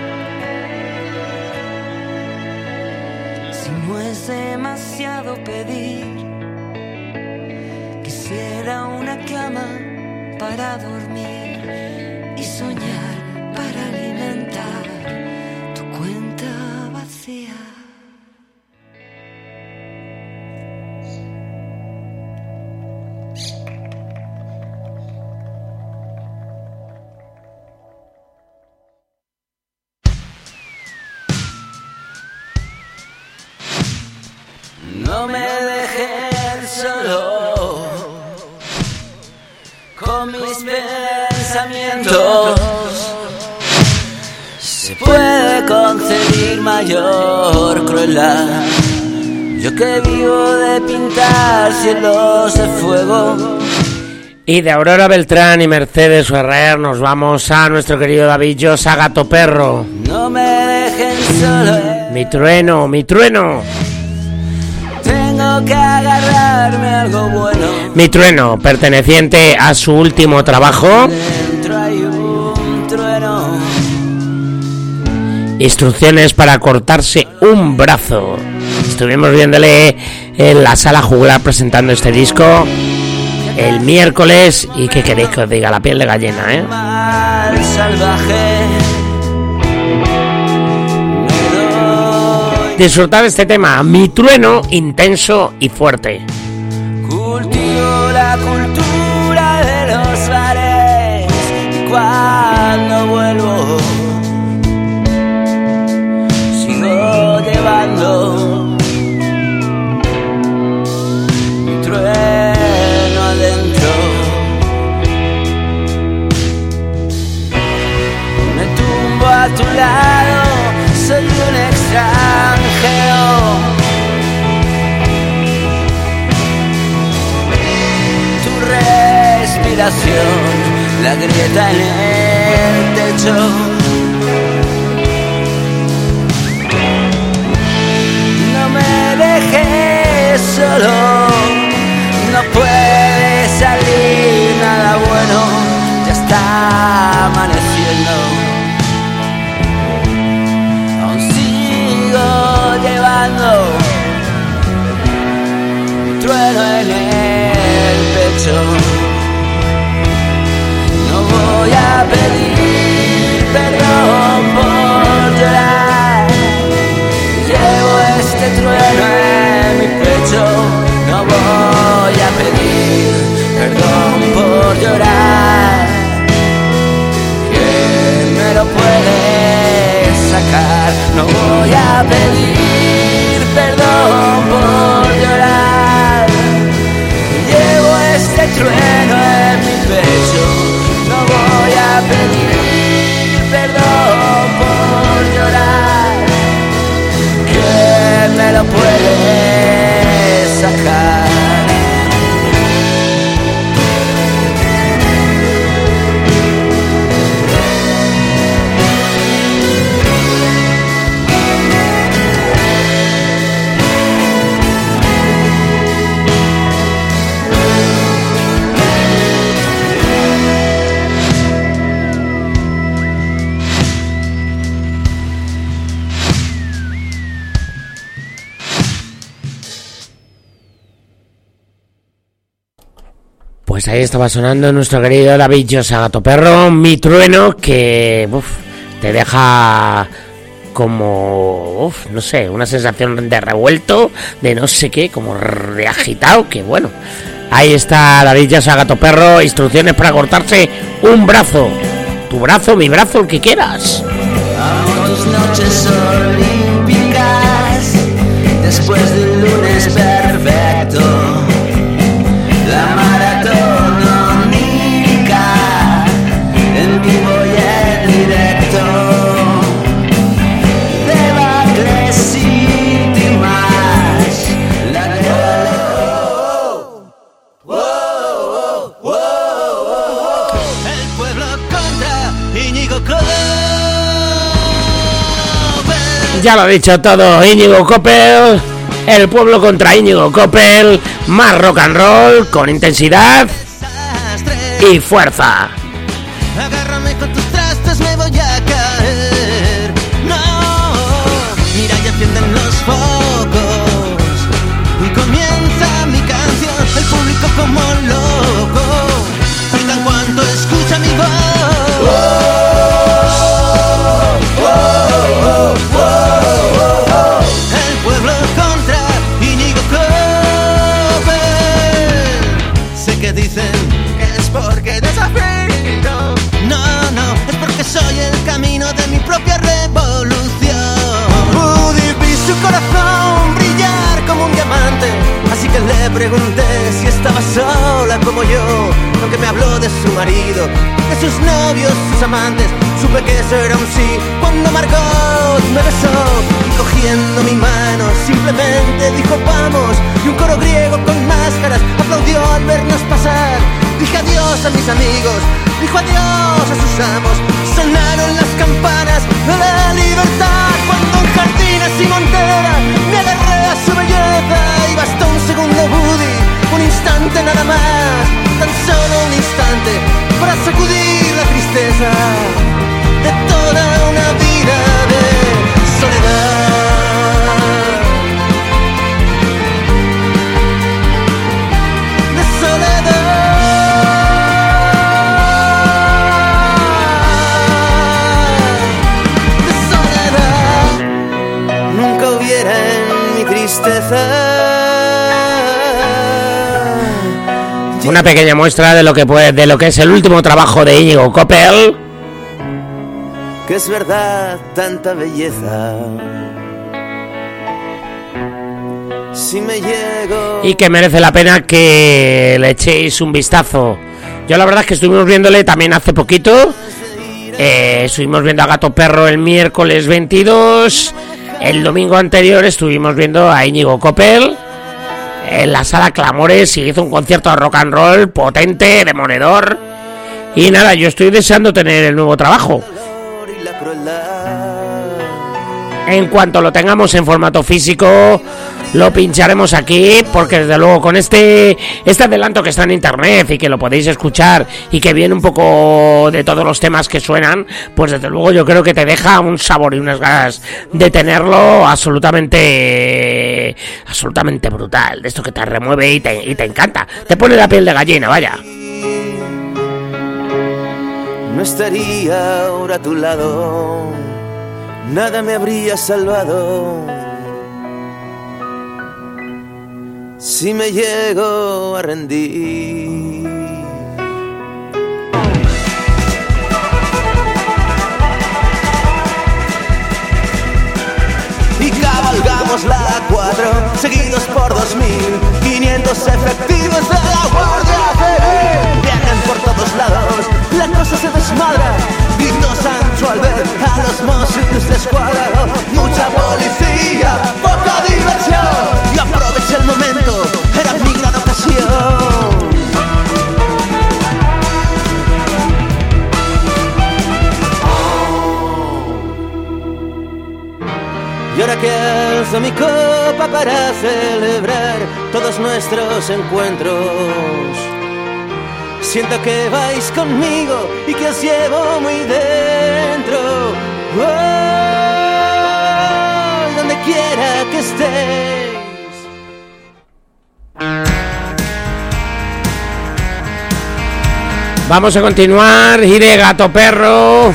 Si no es demasiado pedir, quisiera una cama para dormir y soñar para alimentar tu cuenta vacía. No me dejes solo con mis pensamientos. Se puede concebir mayor crueldad. Yo que vivo de pintar cielos de fuego. Y de Aurora Beltrán y Mercedes Ferrer nos vamos a nuestro querido David Llosa, Gato Perro. No me dejen solo. Mi trueno, mi trueno. Tengo que agarrarme a algo bueno. Mi trueno, perteneciente a su último trabajo. Dentro hay un trueno. Instrucciones para cortarse un brazo. Estuvimos viéndole en la Sala Juglar presentando este disco el miércoles. Y qué queréis que os diga, la piel de gallina, ¿eh? Mal salvaje. Disfrutar este tema, Mi trueno, intenso y fuerte. Cultivo la cultura de los bares y cuando vuelvo sigo llevando mi trueno adentro. habitación, la grieta en el techo. No me dejes solo, no puede salir nada bueno, ya está amaneciendo. Aún sigo llevando un trueno en el pecho. No voy a pedir perdón por llorar, llevo este trueno en mi pecho. No voy a pedir perdón por llorar, ¿quién me lo puede sacar? No voy a pedir perdón por llorar, llevo este trueno en mi pecho. No voy a pedir perdón por llorar, ¿quién me lo puede sacar? Pues ahí estaba sonando nuestro querido David Llosa, Gato Perro, Mi Trueno, que uf, te deja como, uf, no sé, una sensación de revuelto, de no sé qué, como de agitado, que bueno. Ahí está David Llosa, Gato Perro, instrucciones para cortarse un brazo. Tu brazo, mi brazo, el que quieras. Amo tus noches olímpicas, después de un lunes perfecto. La maratón onírica, en vivo y en directo. Debacles íntimas, la que El pueblo contra Íñigo Coppel. Ya lo ha dicho todo Íñigo Coppel. El pueblo contra Íñigo Coppel. Más rock and roll con intensidad y fuerza. Agárrame con tus trastes, me voy a caer. No, mira, ya encienden los focos y comienza mi canción. El público como loco gritan cuando escucha mi voz. El pueblo contra Íñigo Coppel. Sé que dicen que es porque desafío. No, no, es porque soy el camino de mi propia revolución. Woody vi su corazón brillar como un diamante, así que le pregunté si estaba sola como yo. Aunque me habló de su marido, de sus novios, sus amantes, supe que eso era un sí cuando Margot me besó y cogiendo mi mano simplemente dijo vamos. Y un coro griego con máscaras aplaudió al vernos pasar. Dije adiós a mis amigos, dijo adiós a sus amos. Sonaron las campanas de la libertad cuando en jardines y montera me agarré a su belleza y bastó un segundo Woody, un instante nada más, tan solo un instante para sacudir la tristeza de toda una vida de soledad, de soledad, de soledad. Nunca hubiera en mi tristeza Una pequeña muestra de lo que puede, de lo que es el último trabajo de Íñigo Coppel. que es verdad tanta belleza. Si me llego Y que merece la pena que le echéis un vistazo. Yo la verdad es que estuvimos viéndole también hace poquito. Eh, estuvimos viendo a Gato Perro el miércoles veintidós. El domingo anterior estuvimos viendo a Íñigo Coppel. en la sala Clamores y hizo un concierto de rock and roll potente, demoledor. Y nada, yo estoy deseando tener el nuevo trabajo. En cuanto lo tengamos en formato físico, lo pincharemos aquí, porque desde luego con este este adelanto que está en internet y que lo podéis escuchar y que viene un poco de todos los temas que suenan, pues desde luego yo creo que te deja un sabor y unas ganas de tenerlo absolutamente absolutamente brutal, de esto que te remueve y te, y te encanta, te pone la piel de gallina, vaya. No estaría ahora a tu lado, nada me habría salvado. Si me llego a rendir, y cabalgamos la cuatro, seguidos por dos mil quinientos efectivos de la Guardia Civil. Viajan por todos lados, la cosa se desmadra, grito Sancho al ver a los Mossos de escuadra. Mucha policía, poca diversión, y aproveché el momento, era mi gran ocasión. Y ahora que alzo mi copa para celebrar todos nuestros encuentros, siento que vais conmigo y que os llevo muy dentro. Oh, donde quiera que estéis. Vamos a continuar, iré gato perro.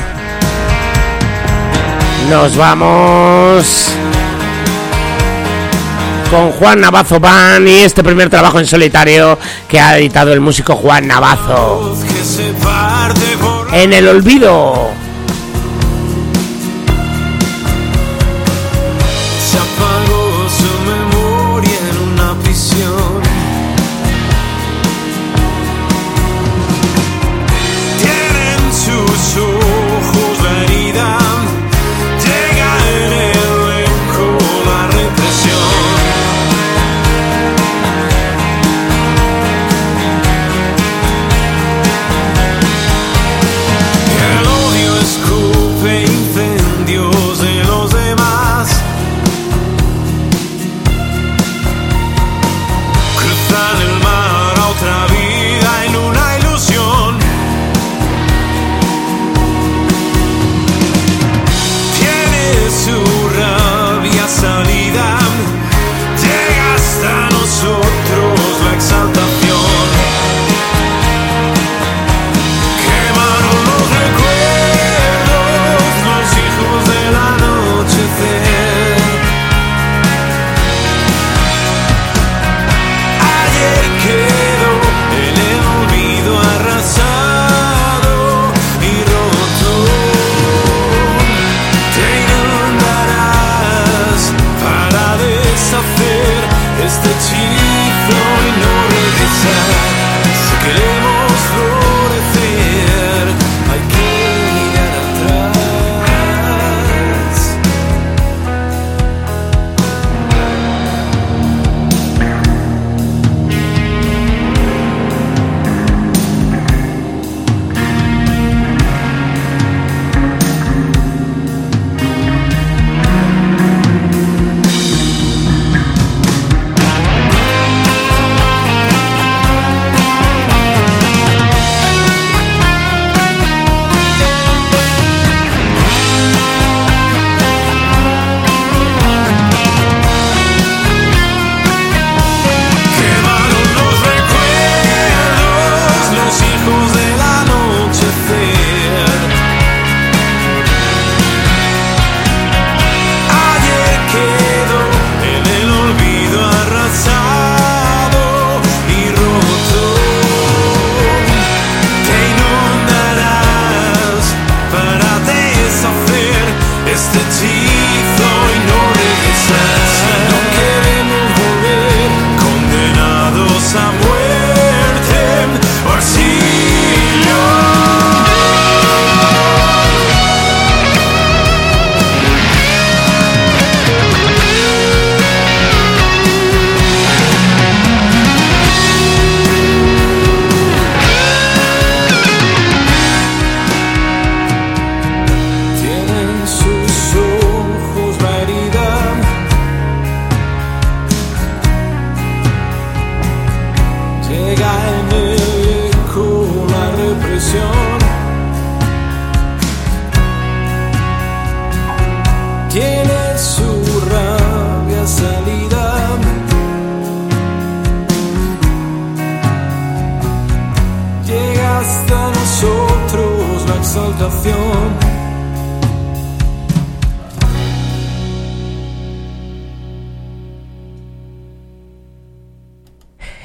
Nos vamos con Juan Navazo Band y este primer trabajo en solitario que ha editado el músico Juan Navazo. En el olvido. Se apagó su memoria en una prisión. Tienen sus ojos la herida.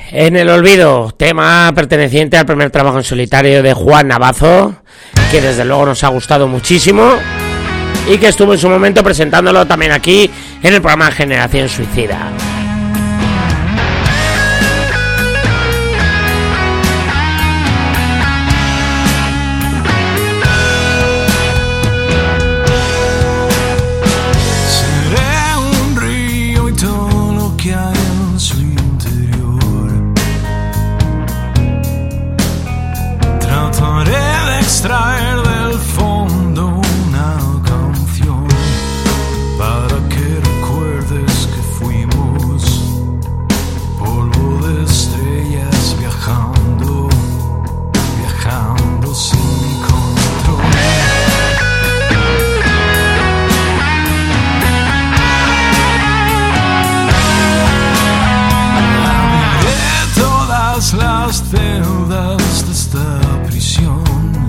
En el olvido, tema perteneciente al primer trabajo en solitario de Juan Navazo, que desde luego nos ha gustado muchísimo y que estuvo en su momento presentándolo también aquí en el programa Generación Suicida. Extraer del fondo una canción para que recuerdes que fuimos polvo de estrellas viajando, viajando sin control. Abriré todas las celdas de esta prisión.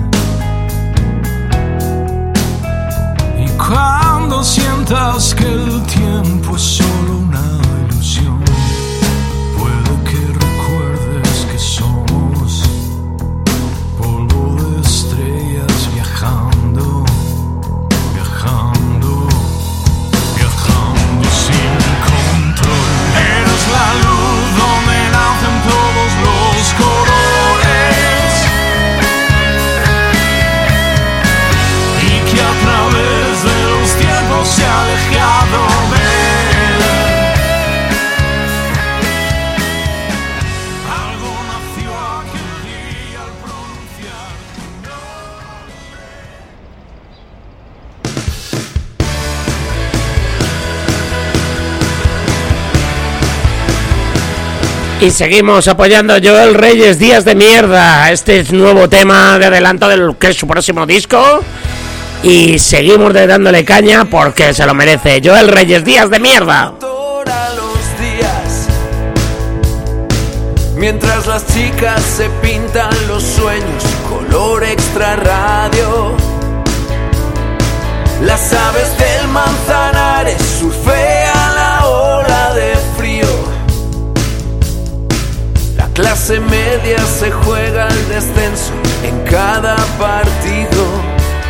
Cuando sientas que el tiempo es solo una ilusión, puede que recuerdes que somos polvo de estrellas viajando, viajando, viajando sin control. Eres la luz donde nacen todos los colores y que a través de se ha alejado de él. Algo nació aquel día al pronunciar tu nombre. Y seguimos apoyando a Joel Reyes, Días de Mierda. Este es nuevo tema de adelanto del que es su próximo disco. Y seguimos de dándole caña porque se lo merece. Joel Reyes, Días de Mierda. Los días, mientras las chicas se pintan los sueños color extra radio, las aves del Manzanares surfean la ola de frío. La clase media se juega el descenso en cada partido.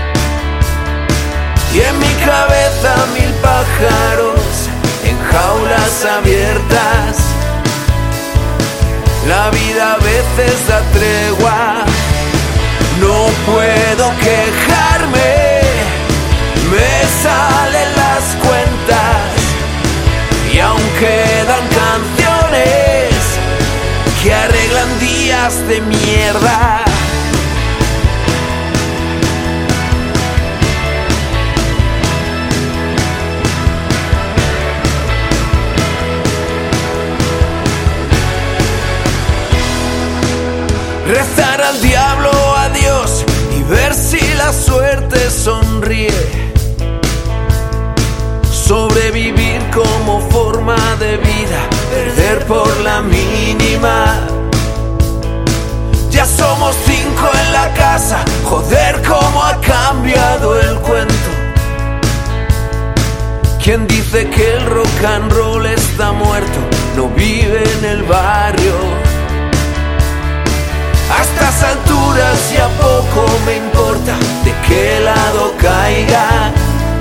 Y en mi cabeza mil pájaros en jaulas abiertas. La vida a veces da tregua. No puedo quejarme, me salen las cuentas. Y aún quedan canciones que arreglan días de mierda. Rezar al diablo a Dios y ver si la suerte sonríe. Sobrevivir como forma de vida, perder por la mínima. Ya somos cinco en la casa, joder cómo ha cambiado el cuento. Quien dice que el rock and roll está muerto, no vive en el barrio. A estas alturas ya poco me importa de qué lado caiga.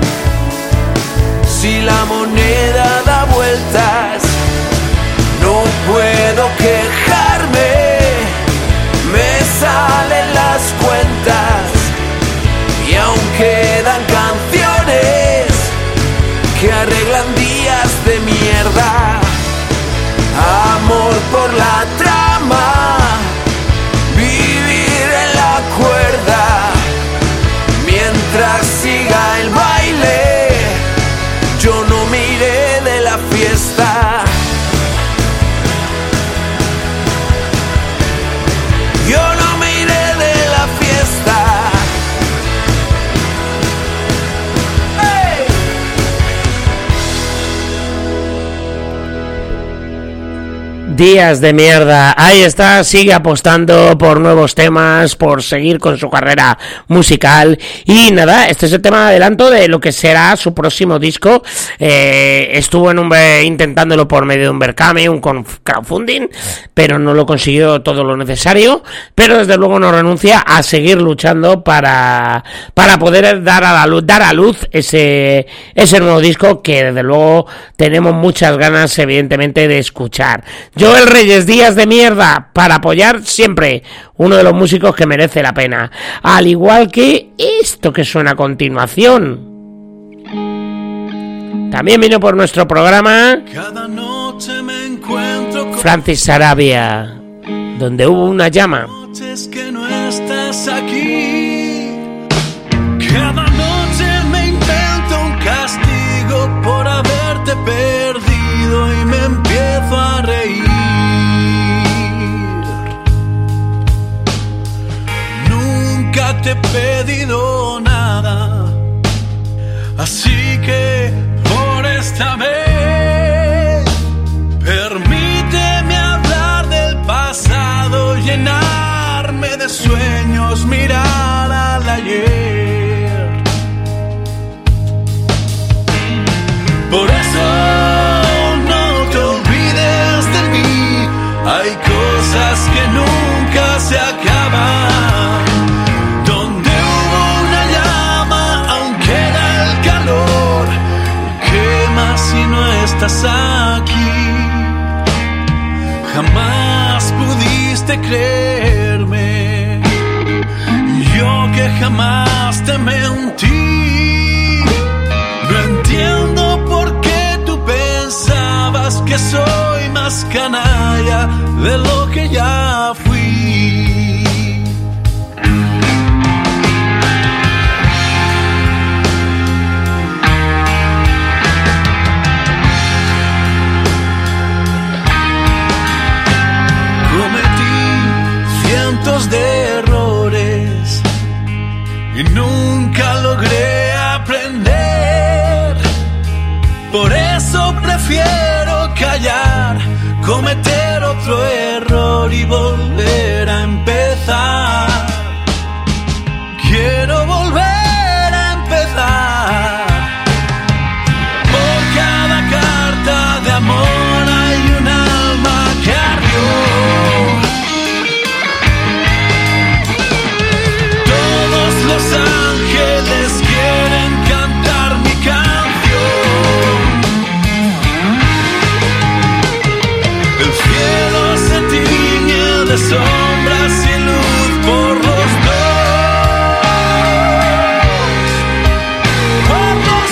Si la moneda da vueltas, no puedo quejarme, me salen las cuentas. Y aún quedan canciones que arreglan días de mierda. Amor por la trama, cuerda, mientras siga el baile, yo no me iré de la fiesta. Yo no me iré de la fiesta. ¡Hey! Días de mierda, ahí está, sigue apostando por nuevos temas, por seguir con su carrera musical y nada, este es el tema de adelanto de lo que será su próximo disco. Eh, estuvo en un intentándolo por medio de un Berkami, un crowdfunding, pero no lo consiguió todo lo necesario, pero desde luego no renuncia a seguir luchando para, para poder dar a la luz, dar a luz ese, ese nuevo disco que desde luego tenemos muchas ganas evidentemente de escuchar. Joel Reyes, Días de mierda, para apoyar siempre uno de los músicos que merece la pena. Al igual que esto que suena a continuación. También vino por nuestro programa Cada noche me encuentro con Francis Sarabia, donde hubo una llama. noches que no estás aquí. Cada noche me invento un castigo por haberte perdido y me empiezo a reír. Nunca te he pedido nada, así que por esta vez permíteme hablar del pasado, llenarme de sueños, mirar al ayer. Por eso no te olvides de mí, hay cosas que nunca se acaban. Donde hubo una llama, aún queda el calor, quema si no estás aquí. Jamás pudiste creerme, yo que jamás te mentí. No entiendo por qué tú pensabas que soy más canalla de lo que ya fui. De errores y nunca logré aprender. Por eso prefiero callar, cometer otro error y volver a empezar. Quiero volver a empezar. Por cada carta de amor hay un alma que ardió. Los ángeles quieren cantar mi canción. El cielo se tiñe de sombras y luz por los dos. Por los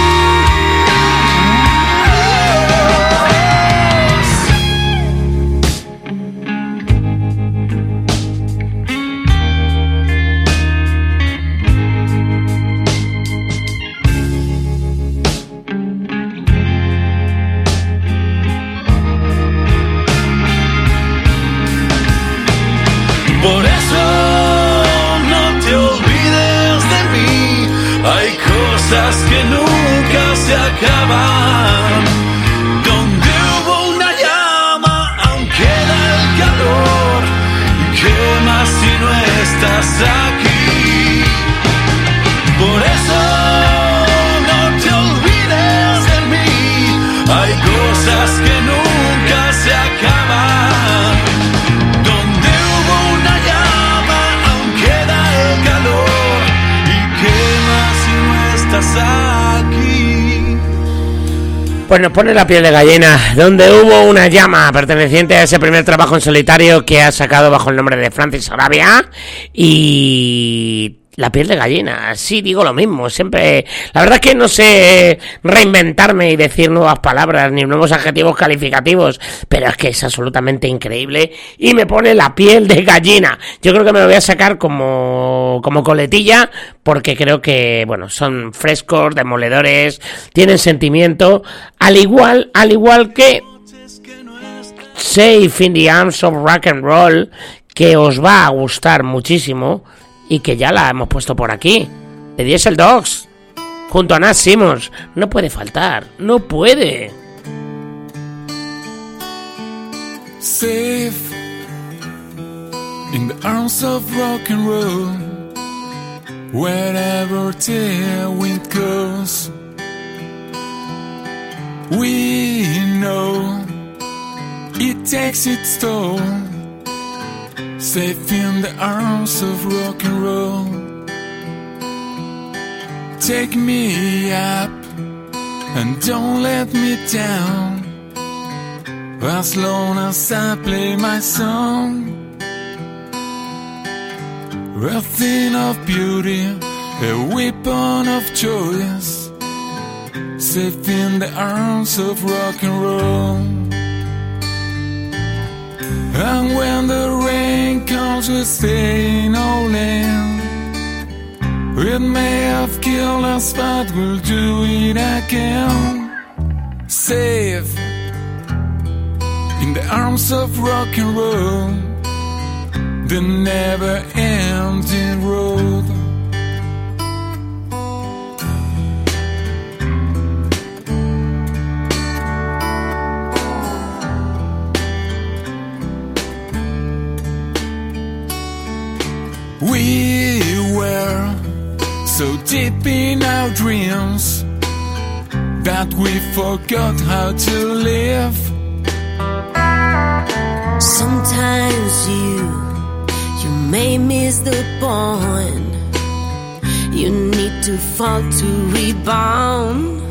Por eso no te olvides de mí, hay cosas que nunca se acaban. Donde hubo una llama, aún queda el calor, y quema si no estás aquí. Por eso no te olvides de mí, hay cosas que nunca se acaban. Aquí. Pues nos pone la piel de gallina, donde hubo una llama, perteneciente a ese primer trabajo en solitario que ha sacado bajo el nombre de Francis Sarabia. Y la piel de gallina, sí, digo lo mismo, siempre, la verdad es que no sé reinventarme y decir nuevas palabras ni nuevos adjetivos calificativos, pero es que es absolutamente increíble y me pone la piel de gallina. Yo creo que me lo voy a sacar como, como coletilla, porque creo que, bueno, son frescos, demoledores, tienen sentimiento, al igual, al igual que Safe in the Arms of Rock and Roll, que os va a gustar muchísimo y que ya la hemos puesto por aquí, de Diesel Dogs, junto a Nat Simmons. No puede faltar, no puede. Safe in the arms of rock and roll, wherever the wind goes. We know it takes its toll. Safe in the arms of rock and roll. Take me up and don't let me down, as long as I play my song. A thing of beauty, a weapon of choice, safe in the arms of rock and roll. And when the rain comes, we stay in our land. It may have killed us, but we'll do it again. Safe in the arms of rock and roll, the never-ending road. We were so deep in our dreams that we forgot how to live. Sometimes you, you may miss the point. You need to fall to rebound.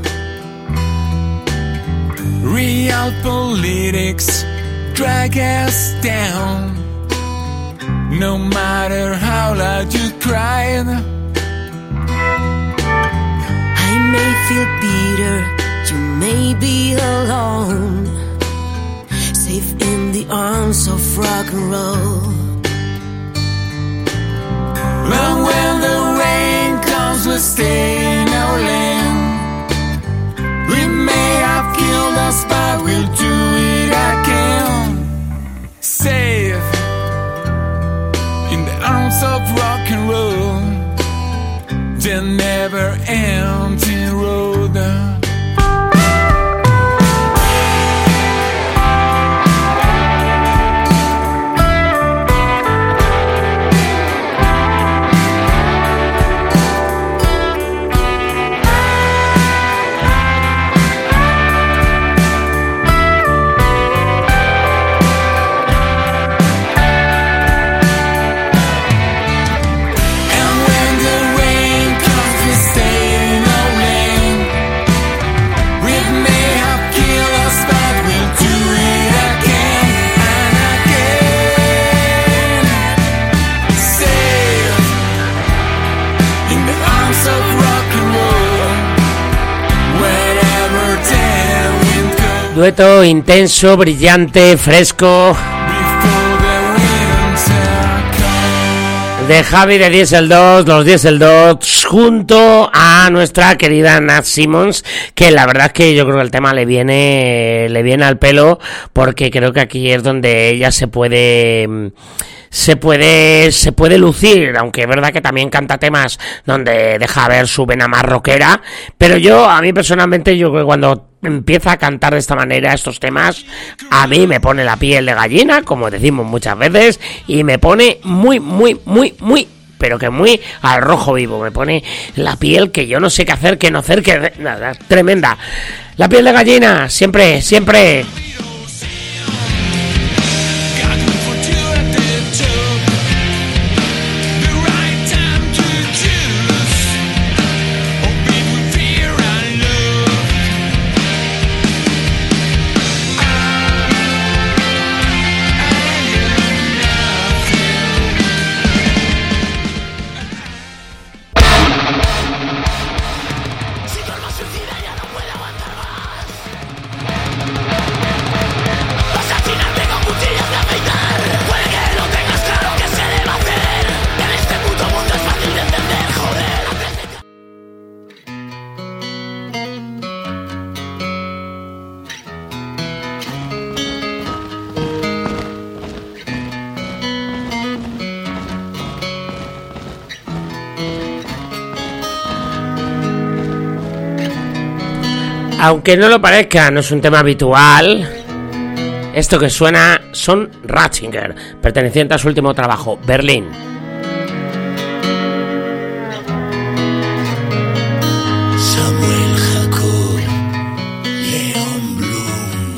Real politics drag us down. No matter how loud you cried, I may feel bitter, you may be alone, safe in the arms of rock and roll. And when the rain comes, we stay in our land. We may have killed us, but we'll do it again. Safe in the arms of rock and roll, the never-ending road. Dueto intenso, brillante, fresco de Javi de Diesel dos, los Diesel dos, junto a nuestra querida Nat Simmons, que la verdad es que yo creo que el tema le viene, le viene al pelo, porque creo que aquí es donde ella se puede... se puede se puede lucir, aunque es verdad que también canta temas donde deja ver su vena más rockera, pero yo, a mí personalmente, yo creo que cuando empieza a cantar de esta manera estos temas, a mí me pone la piel de gallina, como decimos muchas veces, y me pone muy, muy, muy, muy, pero que muy al rojo vivo, me pone la piel que yo no sé qué hacer, qué no hacer, que nada, tremenda. La piel de gallina, siempre, siempre... Aunque no lo parezca, no es un tema habitual, Esto que suena son Ratzinger, perteneciente a su último trabajo, Berlín. Samuel Jacob, Leon Blum,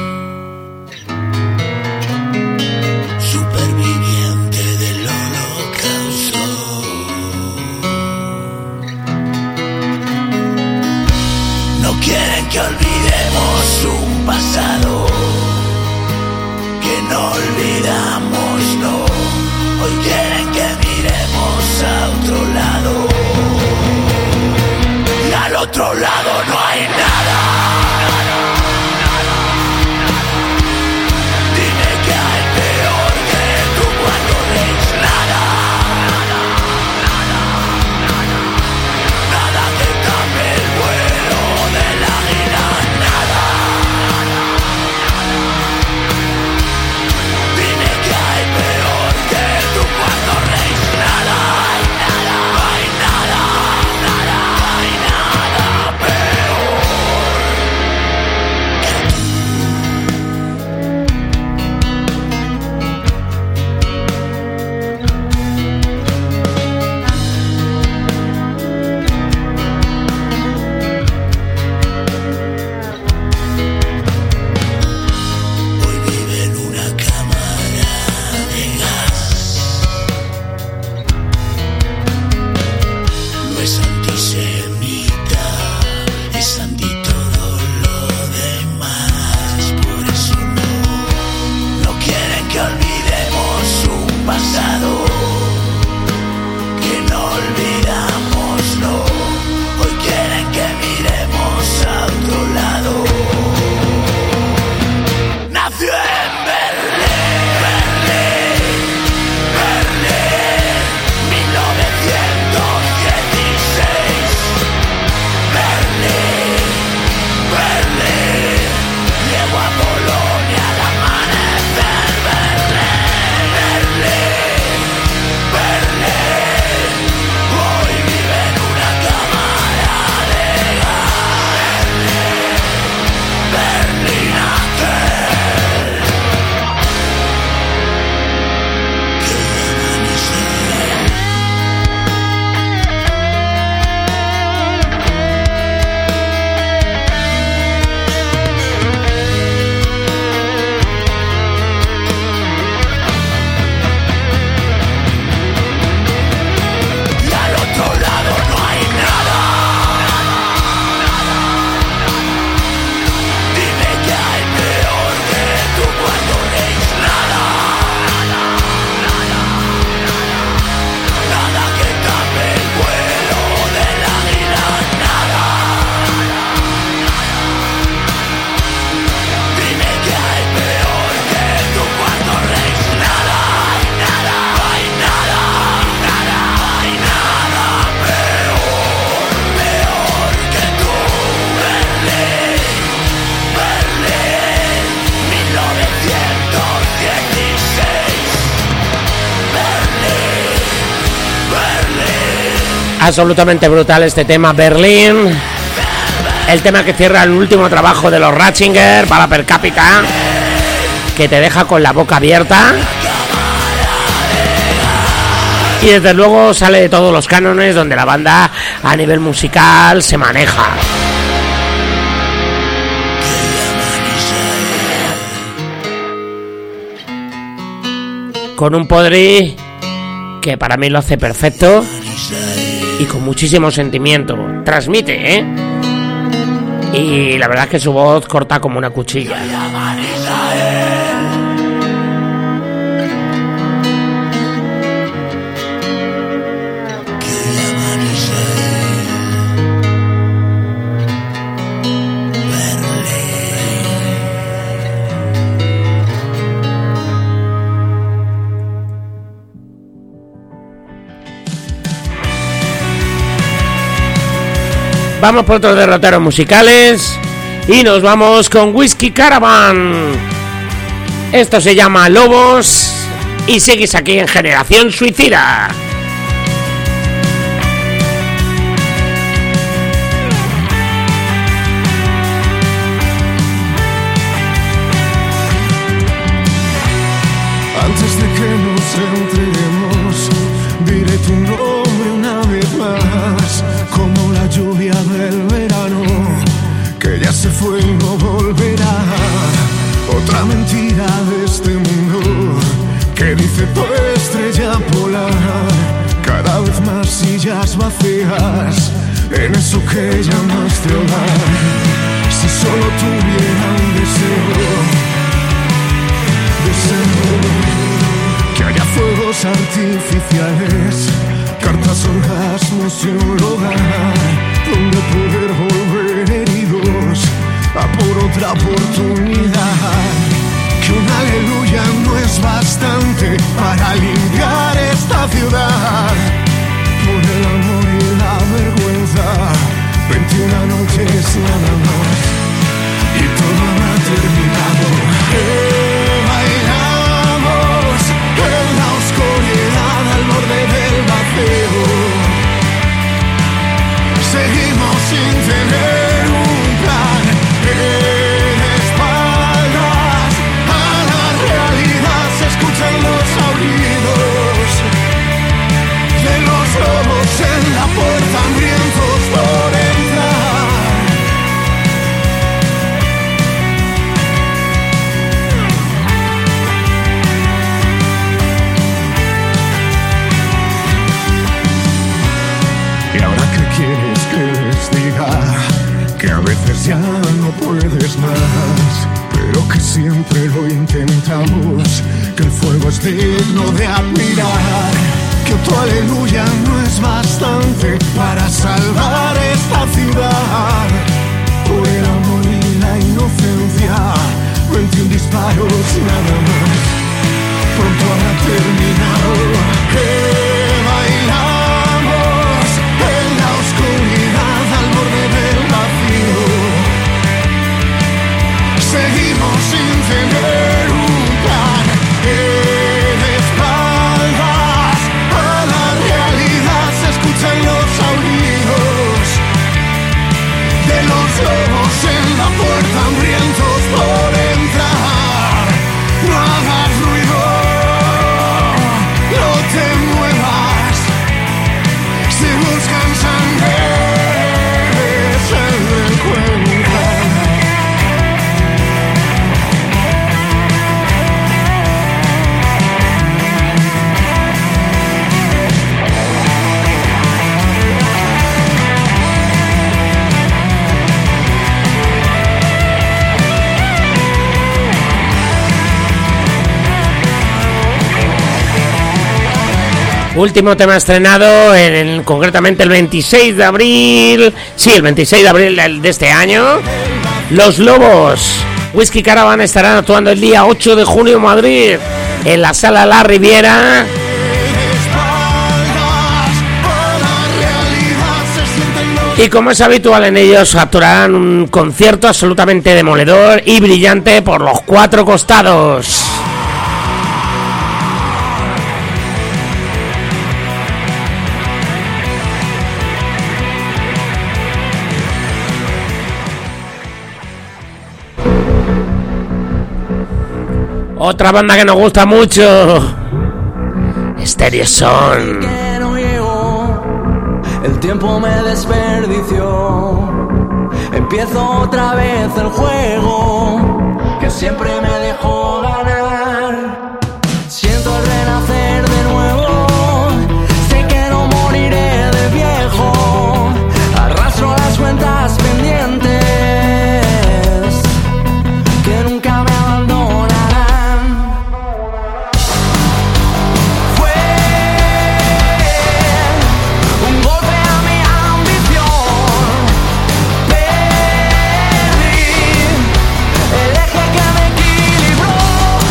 superviviente del Holocausto. No quieren que olvidemos un pasado que no olvidamos, no. Hoy quieren que miremos a otro lado. Y al otro lado no hay nada. Dime que hay peor que tú cuando lees nada. Nada que cambie el vuelo del águila, nada. Dime que hay peor que tú cuando lees nada. Hay nada, hay nada, nada, hay nada peor que tú. Hoy vive en una cámara de gas. No es antisemita, es anti todo lo demás. Por eso no, no quieren que olvidemos un pasado que no olvidamos, no. Hoy quieren que miremos a otro lado. Nació en Berlín, Berlín, Berlín, mil novecientos dieciséis. Berlín, Berlín, llegó a Polonia al amanecer. Berlín, Berlín, Berlín, hoy vive en una cámara de gas. Berlín, Berlín aquel que llaman Israel. Y al otro lado no hay nada. Dime que hay peor que tú cuando lees nada. Nada que cambie el vuelo del águila, nada. Dime que hay peor que tú cuando lees nada. Hay nada, hay nada, nada, hay nada peor, peor que tú. Berlín, Berlín, mil novecientos dieciséis. Berlín, Berlín. Absolutamente brutal este tema, Berlín. El tema que cierra el último trabajo de los Ratzinger, para per cápita, que te deja con la boca abierta. Y desde luego sale de todos los cánones donde la banda a nivel musical se maneja. Con un podri que para mí lo hace perfecto y con muchísimo sentimiento. Transmite, ¿eh? Y la verdad es que su voz corta como una cuchilla. Vamos por otros derroteros musicales y nos vamos con Whiskey Caravan. Esto se llama Lobos y sigues aquí en Generación Suicida. entreguemos. Diré tu nombre una vez más, como la lluvia del verano, que ya se fue y no volverá. Otra mentira de este mundo que dice tu estrella polar. Cada vez más sillas vacías en eso que llamaste hogar. Si solo tuviera un deseo, deseo que haya fuegos artificiales, cartas, orgasmos y un lugar donde poder volver heridos a por otra oportunidad. Que un aleluya no es bastante para limpiar esta ciudad. Por el amor y la vergüenza, veintiuna noches nada más y todo habrá terminado. Eh, bailamos en la oscuridad al borde del vacío. Seguimos sin tener un plan. Eh, de espaldas a la realidad se escuchan los aullidos de los lobos en la puerta, hambrientos por entrar. Y ahora que quieres que les diga que a veces ya no puedes más, pero que siempre lo intentamos, que el fuego es digno de admirar. Que tu aleluya no es bastante para salvar esta ciudad. Por el amor y la inocencia, veintiún disparos nada más, pronto habrá terminado. Que bailamos en la oscuridad al borde del vacío. Seguimos sin tener un plan. Eh, los aullidos de los lobos en la puerta, hambrientos por entrar. No hagas ruido, no te muevas. Si buscan sangre, se encuentran. Último tema estrenado en el, concretamente el veintiséis de abril. Sí, el veintiséis de abril de este año. Los Lobos Whisky Caravan estarán actuando el día ocho de junio en Madrid, en la Sala La Riviera. Y como es habitual en ellos, actuarán un concierto absolutamente demoledor y brillante por los cuatro costados. Otra banda que nos gusta mucho, Stereo Son. Que no llegó, el tiempo me desperdició. Empiezo otra vez el juego que siempre me dejó ganar. Siento el renacer de nuevo, sé que no moriré de viejo. Arrastro las cuentas pendientes que nunca me abandonarán. Fue un golpe a mi ambición, perdí el eje que me equilibró.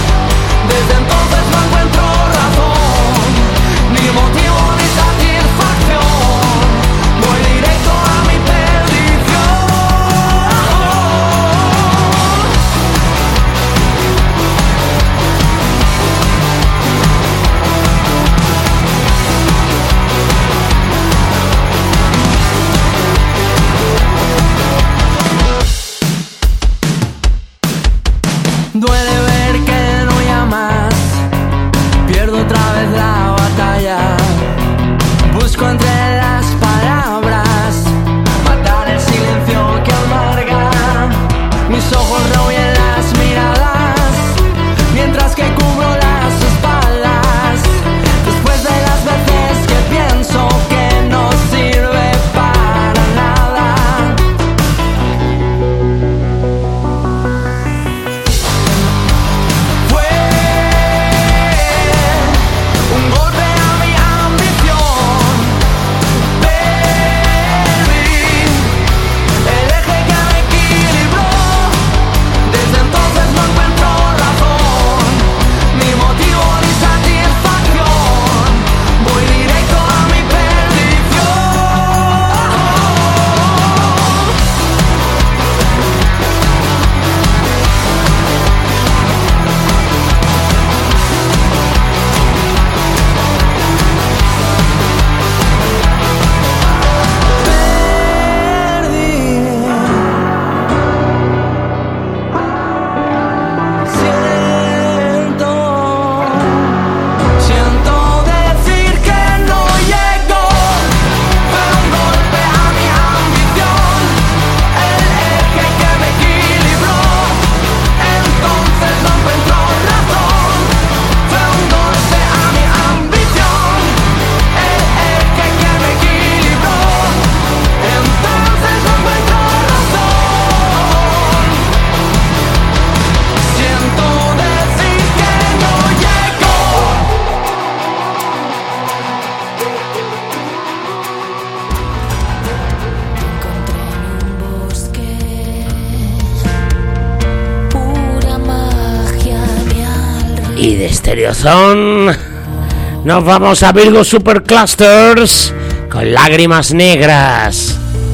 Y de Stereozone nos vamos a Virgo Superclusters con Lágrimas Negras.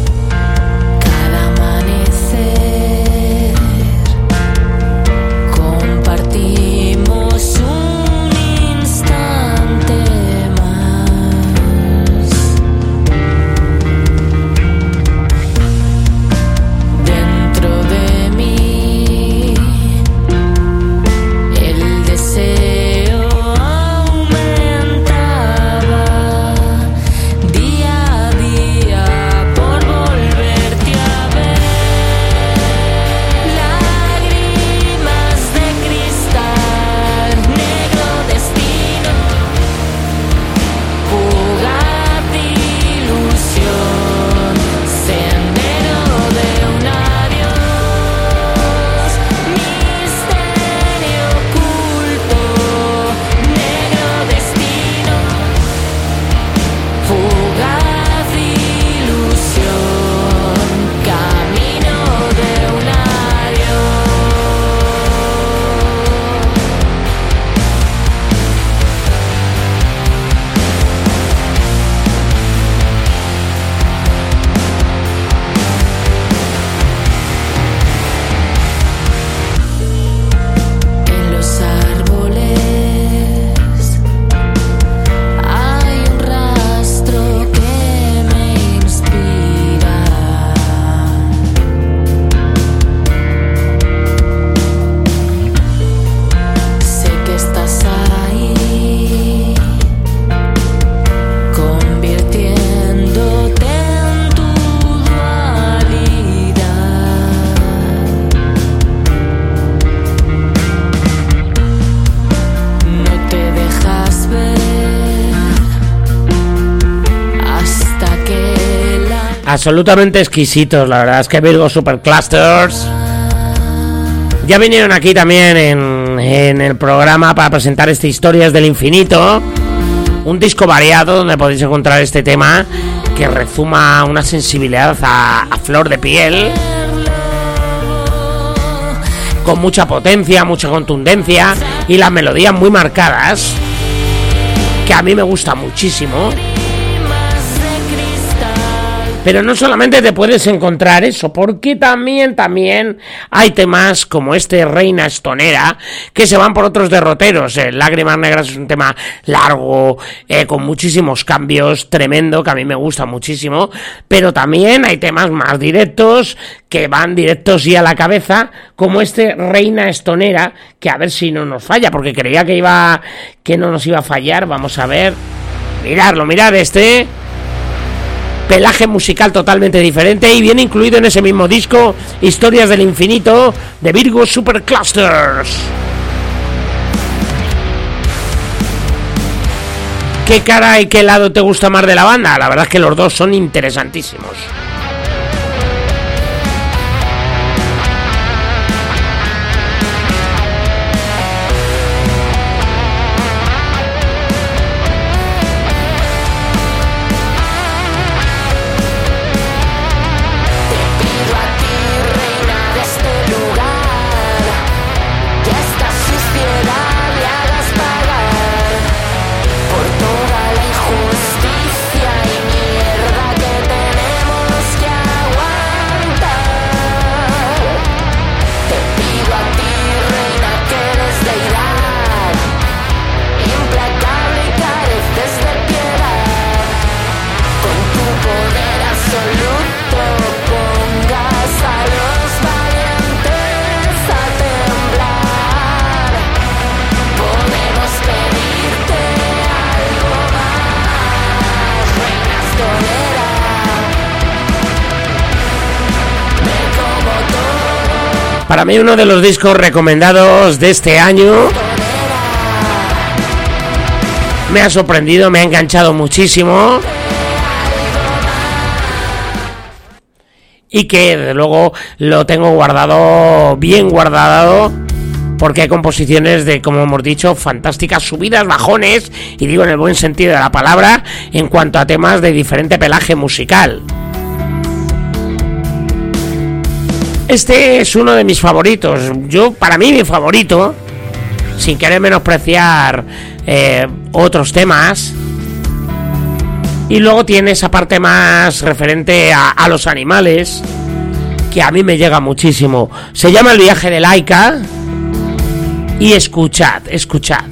Absolutamente exquisitos, la verdad es que Virgo Superclusters ya vinieron aquí también en, en el programa para presentar este Historias del Infinito, un disco variado donde podéis encontrar este tema que rezuma una sensibilidad a, a flor de piel, con mucha potencia, mucha contundencia y las melodías muy marcadas, que a mí me gusta muchísimo. Pero no solamente te puedes encontrar eso, porque también, también hay temas como este Reina Estonera, que se van por otros derroteros. Eh, Lágrimas Negras es un tema largo, eh, con muchísimos cambios, tremendo, que a mí me gusta muchísimo. Pero también hay temas más directos, que van directos y a la cabeza, como este Reina Estonera, que a ver si no nos falla, porque creía que iba, que no nos iba a fallar. Vamos a ver. Miradlo, mirad este... pelaje musical totalmente diferente y viene incluido en ese mismo disco Historias del Infinito de Virgo Superclusters. ¿Qué cara y qué lado te gusta más de la banda? La verdad es que los dos son interesantísimos. Para mí uno de los discos recomendados de este año. Me ha sorprendido, me ha enganchado muchísimo. Y que desde luego lo tengo guardado, bien guardado, porque hay composiciones de, como hemos dicho, fantásticas subidas, bajones, y digo en el buen sentido de la palabra, en cuanto a temas de diferente pelaje musical. Este es uno de mis favoritos. Yo, para mí, mi favorito sin querer menospreciar eh, otros temas. Y luego tiene esa parte más referente a, a los animales, que a mí me llega muchísimo. Se llama El viaje de Laika. Y escuchad, escuchad.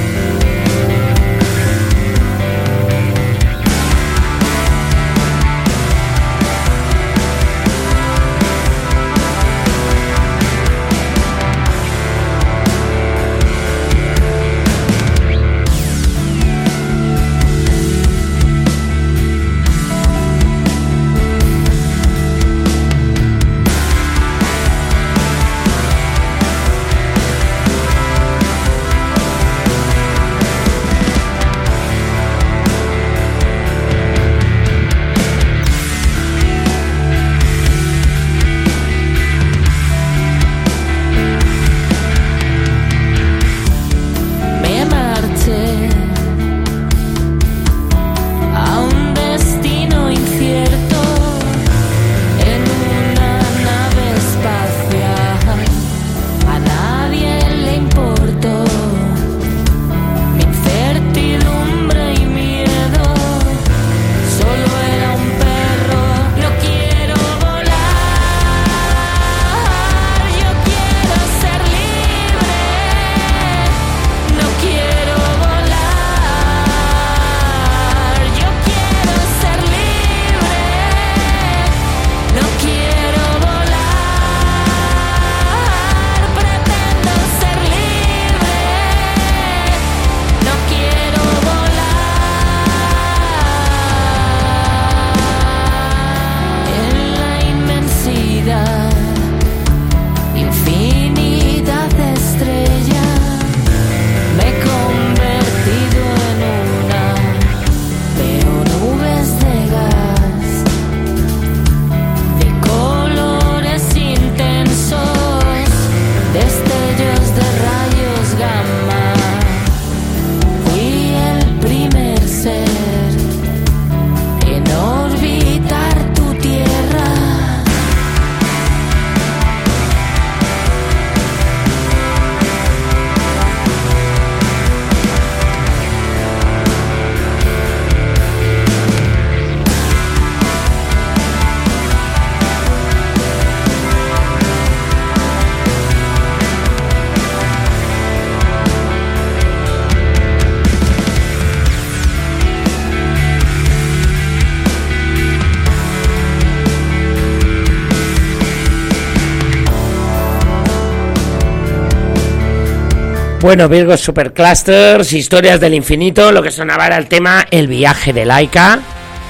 Bueno, Virgo Superclusters, Historias del Infinito, lo que sonaba era el tema El viaje de Laika.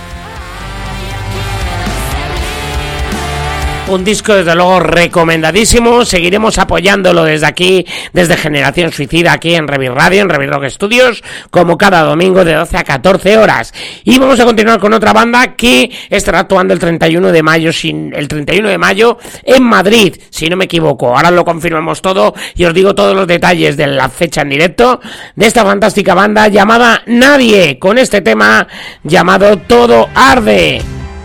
Un disco desde luego recomendadísimo, seguiremos apoyándolo desde aquí, desde Generación Suicida, aquí en Revir Radio, en Revir Rock Studios, como cada domingo de doce a catorce horas. Y vamos a continuar con otra banda que estará actuando el treinta y uno de mayo, sin, el treinta y uno de mayo en Madrid, si no me equivoco. Ahora lo confirmamos todo y os digo todos los detalles de la fecha en directo de esta fantástica banda llamada Nadie, con este tema llamado Todo Arde.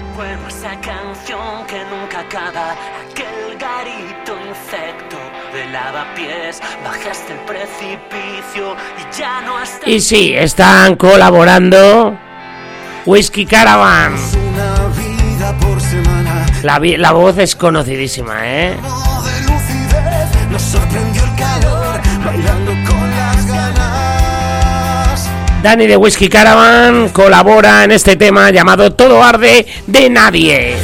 Aquel garito infecto de lavapiés, bajaste el precipicio y ya no está. Y sí, están colaborando Whiskey Caravan. Una vida por semana. La, la voz es conocidísima, ¿eh? De lucidez, nos sorprendió el calor, bailando con las ganas. Dani de Whiskey Caravan colabora en este tema llamado Todo Arde de Nadie.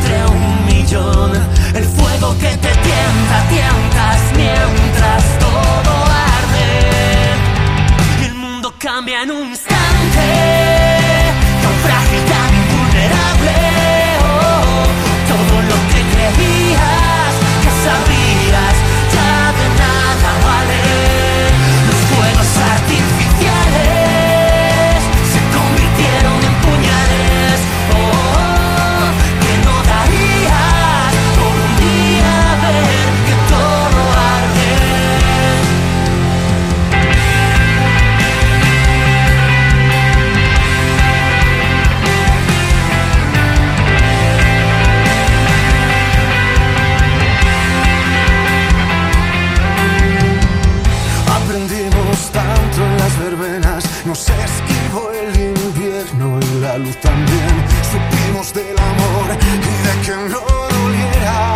El fuego que te tienta, tientas mientras todo arde. Y el mundo cambia en un instante, tan frágil, tan invulnerable. Oh, todo lo que creías, que sabías, ya de nada vale. Los fuegos artificiales se convirtieron en puñales. Oh, que no daría que todo arde. verbenas, nos esquivó el invierno y la luz también. Supimos del amor y de que no doliera.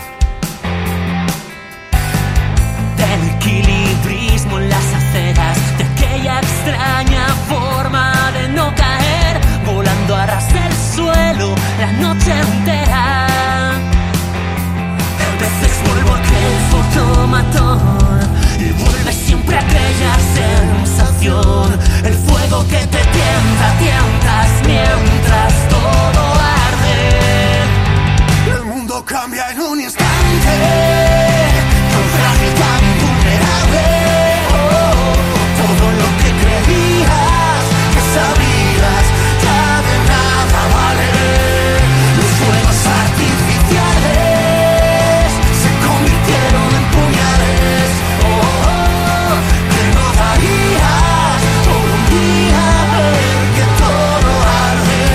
Del equilibrismo en las aceras, de aquella extraña forma de no caer, volando a ras del suelo la noche entera. A veces vuelvo a aquel fotomatón y vuelve siempre aquella sensación, el fuego que te tienta, tientas mientras todo arde. El mundo cambia en un instante, tan frágil, tan vulnerable. Oh, todo lo que creías que sabías ya de nada vale. Los fuegos artificiales se convirtieron en puñales. Oh, que no darías por un día ver que todo arde.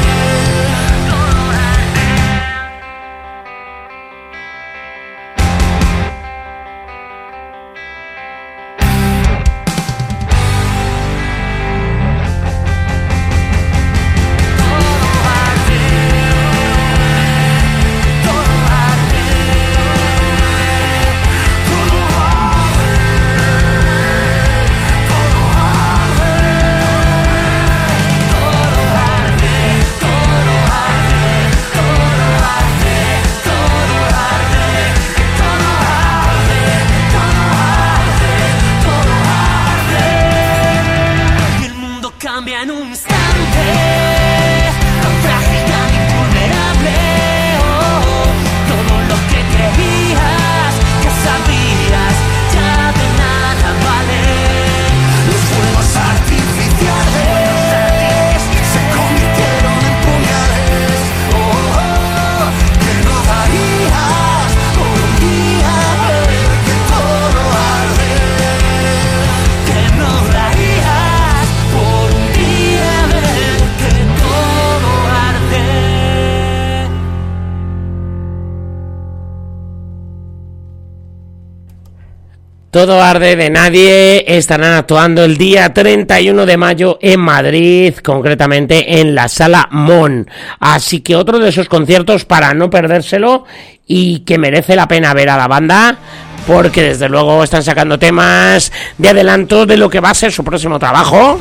Cambia en un instante, tan frágil, tan invulnerable. Oh, todo lo que creías que sabías ya de nada vale. Los fuegos artificiales se convirtieron en puñales. Oh, que no darías por un día ver que todo arde. Que no darías por un día ver que todo arde. Todo arde de nadie. Estarán actuando el día treinta y uno de mayo en Madrid, concretamente en la Sala Mon. Así que otro de esos conciertos para no perdérselo y que merece la pena ver a la banda, porque desde luego están sacando temas de adelanto de lo que va a ser su próximo trabajo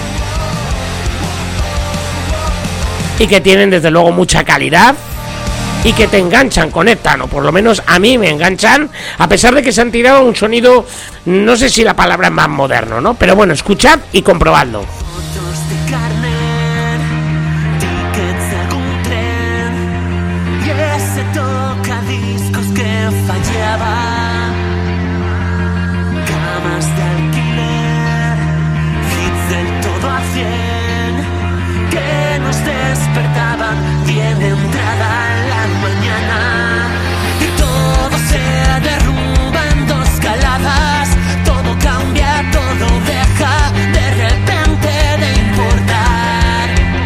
y que tienen desde luego mucha calidad y que te enganchan, conectan, o por lo menos a mí me enganchan, a pesar de que se han tirado un sonido, no sé si la palabra es más moderno, ¿no? Pero bueno, escuchad y comprobadlo. Fotos de Carmen, tickets de algún tren y ese tocadiscos que fallaba, camas de alquiler, hits del todo a cien que nos despertaban bien entrada la mañana, y todo se derrumba en dos caladas, todo cambia, todo deja de repente de importar,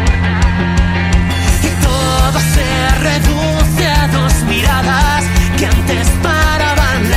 y todo se reduce a dos miradas que antes paraban la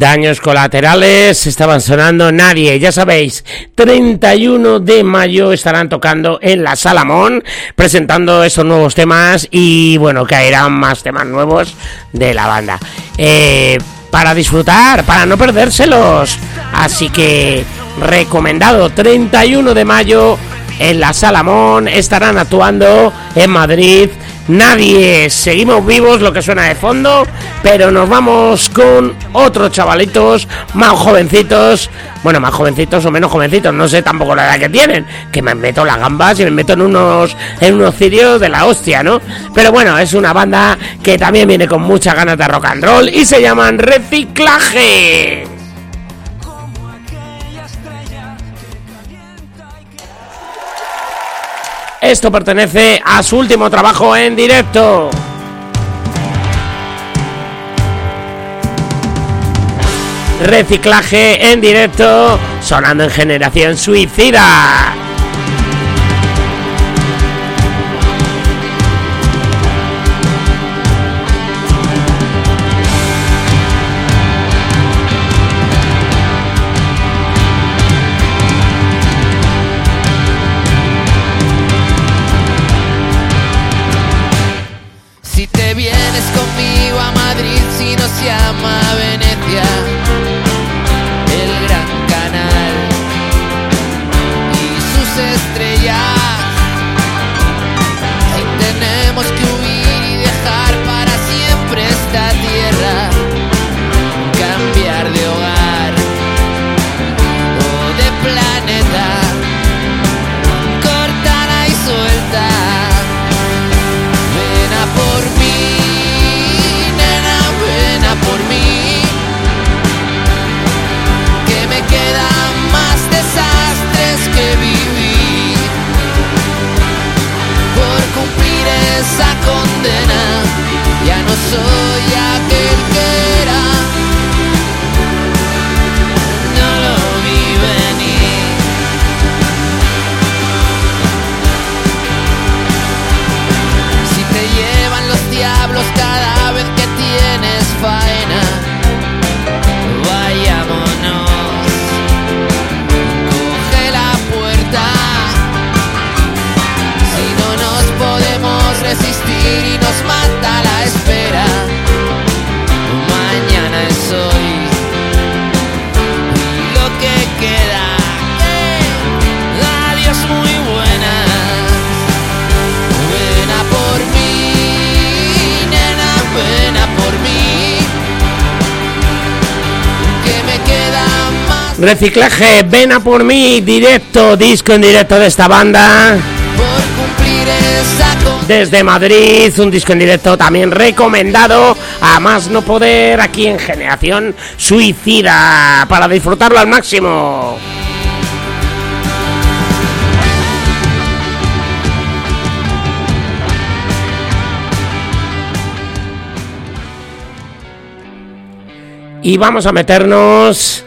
Daños colaterales estaban sonando Nadie, ya sabéis, treinta y uno de mayo estarán tocando en la Salamón, presentando estos nuevos temas y bueno, caerán más temas nuevos de la banda. Eh, para disfrutar, para no perdérselos, así que recomendado, treinta y uno de mayo en la Salamón, estarán actuando en Madrid. Nadie, seguimos vivos, lo que suena de fondo, pero nos vamos con otros chavalitos más jovencitos, bueno, más jovencitos o menos jovencitos, no sé tampoco la edad que tienen, que me meto las gambas y me meto en unos en unos cirios de la hostia, ¿no? Pero bueno, es una banda que también viene con muchas ganas de rock and roll y se llaman Reciclaje. Esto pertenece a su último trabajo en directo. Reciclaje en directo, sonando en Generación Suicida. Si te vienes conmigo a Madrid, si no se llama Venecia, el Gran Canal y sus estrellas, si tenemos que huir y dejar para siempre esta tierra, cambiar de hogar o de planeta, cortada y suelta. Por mí, nena, ven a por mí, que me quedan más desastres que vivir, por cumplir esa condena, ya no soy aquel que era, no lo vi venir. Si te llevan los diablos cada vez que tienes faena, vayámonos, coge la puerta, si no nos podemos resistir y nos mata la espera, mañana es hoy y lo que queda, eh, adiós muy buenas, ven a por mí, ven a por mí, que me queda más. Reciclaje, ven a por mí, directo, disco en directo de esta banda. Por cumplir esa con... Desde Madrid, un disco en directo también recomendado, a más no poder, aquí en Generación Suicida, para disfrutarlo al máximo. Y vamos a meternos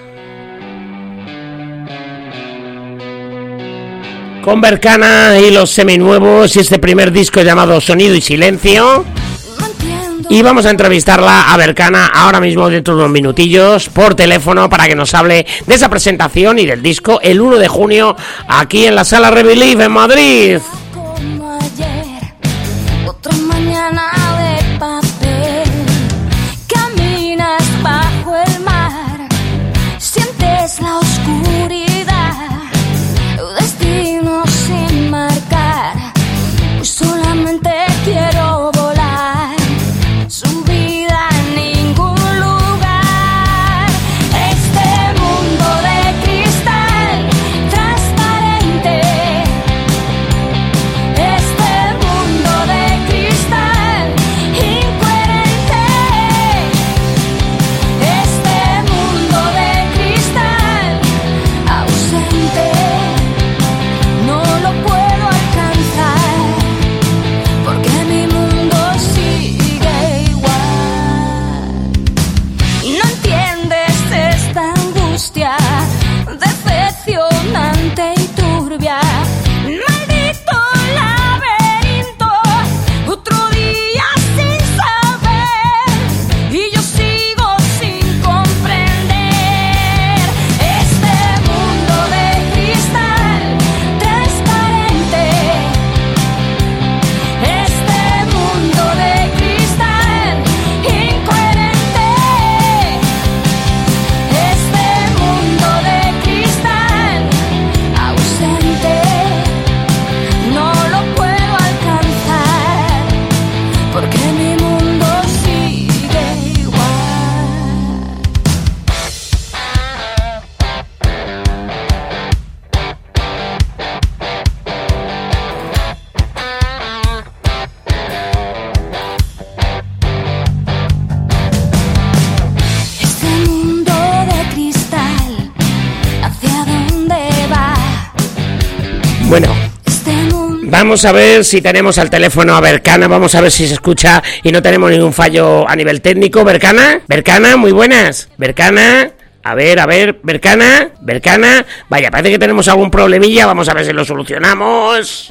con Bercana y los seminuevos y este primer disco llamado Sonido y Silencio. Y vamos a entrevistarla a Bercana ahora mismo dentro de unos minutillos por teléfono para que nos hable de esa presentación y del disco el uno de junio aquí en la Sala Rebelieve en Madrid. Como ayer, otra mañana de papel. Caminas bajo el mar, sientes la oscuridad, destino sin marcar. Hoy solamente quiero volar, subida en ningún lugar. Este mundo de cristal transparente Bueno, vamos a ver si tenemos al teléfono a Bercana, vamos a ver si se escucha y no tenemos ningún fallo a nivel técnico. Bercana, Bercana, muy buenas. Bercana, a ver, a ver, Bercana, Bercana. Vaya, parece que tenemos algún problemilla, vamos a ver si lo solucionamos.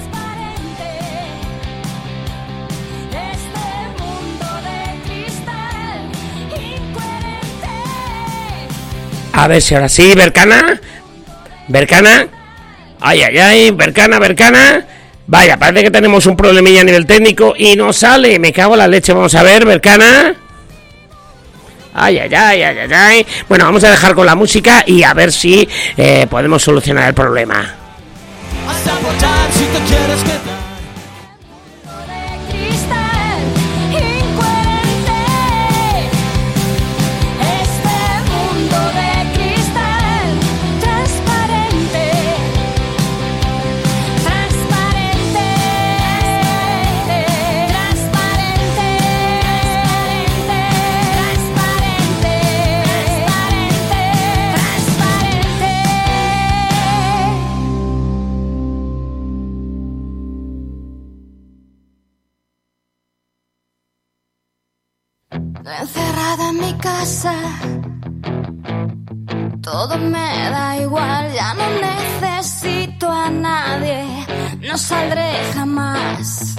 A ver si ahora sí, Bercana. Bercana. Ay, ay, ay, Bercana, Bercana. Vaya, parece que tenemos un problemilla a nivel técnico y no sale. Me cago en la leche, vamos a ver, Bercana. Ay, ay, ay, ay, ay, ay. Bueno, vamos a dejar con la música y a ver si eh, podemos solucionar el problema. Vas a votar si te quieres quedar. Encerrada en mi casa, todo me da igual, ya no necesito a nadie, no saldré jamás.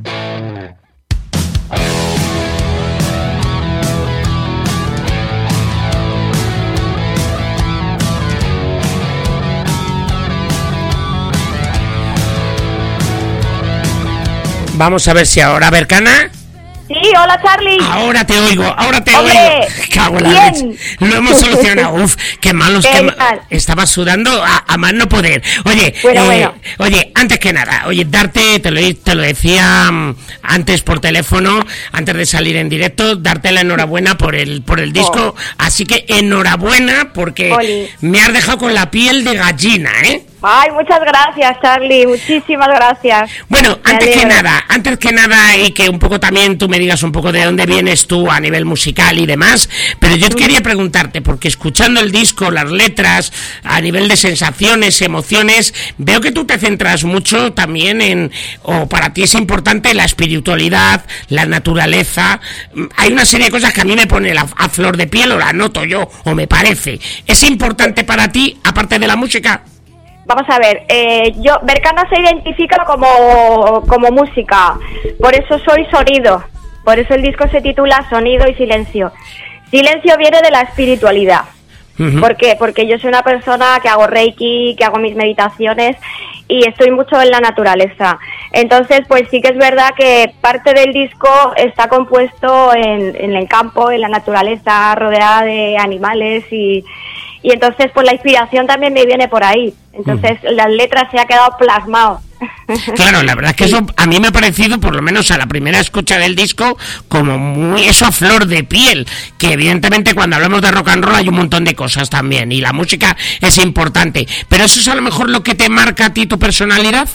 Vamos a ver si ahora, Bercana. Sí, hola Charlie. Ahora te oigo, ahora te Hombre, oigo. Cago en la bien. leche. Lo hemos solucionado. Uf, qué malos, qué ma- estaba sudando a, a más no poder. Oye, Bueno, eh, bueno. oye, antes que nada, oye, darte, te lo, te lo decía mm, antes por teléfono, antes de salir en directo, darte la enhorabuena por el, por el disco. Oh. Así que enhorabuena porque Oli. me has dejado con la piel de gallina, ¿eh? Ay, muchas gracias Charlie, muchísimas gracias. Bueno, Me antes que alegro. nada, antes que nada y que un poco también tú me digas un poco de dónde vienes tú a nivel musical y demás, pero yo quería preguntarte, porque escuchando el disco, las letras, a nivel de sensaciones, emociones, veo que tú te centras mucho también en, o para ti es importante la espiritualidad, la naturaleza. Hay una serie de cosas que a mí me pone la, a flor de piel, o la noto yo, o me parece. ¿Es importante para ti, aparte de la música? Vamos a ver, eh, yo, Bercana se identifica como, como música, por eso soy sonido, por eso el disco se titula Sonido y Silencio. Silencio viene de la espiritualidad. Uh-huh. ¿Por qué? Porque yo soy una persona que hago reiki, que hago mis meditaciones y estoy mucho en la naturaleza. Entonces, pues sí que es verdad que parte del disco está compuesto en, en el campo, en la naturaleza, rodeada de animales y... Y entonces, pues la inspiración también me viene por ahí. Entonces, mm. las letras se ha quedado plasmado. Claro, la verdad es que eso a mí me ha parecido, por lo menos a la primera escucha del disco, como muy eso a flor de piel. Que evidentemente cuando hablamos de rock and roll hay un montón de cosas también. Y la música es importante. Pero eso es a lo mejor lo que te marca a ti tu personalidad.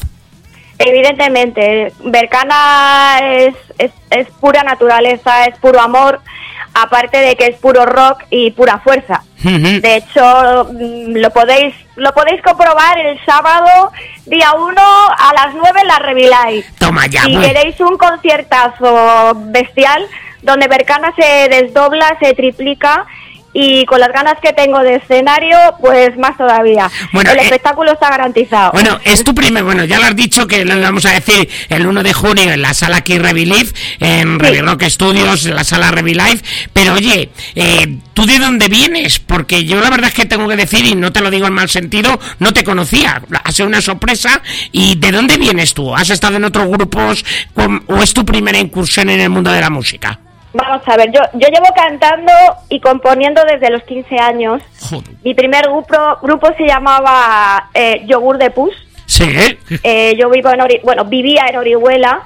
Evidentemente, Bercana es, es, es pura naturaleza, es puro amor. Aparte de que es puro rock y pura fuerza. Uh-huh. De hecho, lo podéis lo podéis comprobar el sábado, día uno, a las nueve en la Revilae. Toma ya, y pues. veréis un conciertazo bestial donde Bercana se desdobla, se triplica. Y con las ganas que tengo de escenario, pues más todavía. Bueno, el eh, espectáculo está garantizado. Bueno, es tu primer, bueno, ya lo has dicho que lo vamos a decir el uno de junio en la sala aquí Revilive, en sí. Revi Rock Studios, en la sala Revilive. Pero oye, eh, ¿tú de dónde vienes? Porque yo la verdad es que tengo que decir, y no te lo digo en mal sentido, no te conocía. Ha sido una sorpresa. ¿Y de dónde vienes tú? ¿Has estado en otros grupos o es tu primera incursión en el mundo de la música? Vamos a ver, yo yo llevo cantando y componiendo desde los quince años. Joder. Mi primer grupo grupo se llamaba eh, Yogur de Pus. Sí. Eh, yo vivo en Ori bueno vivía en Orihuela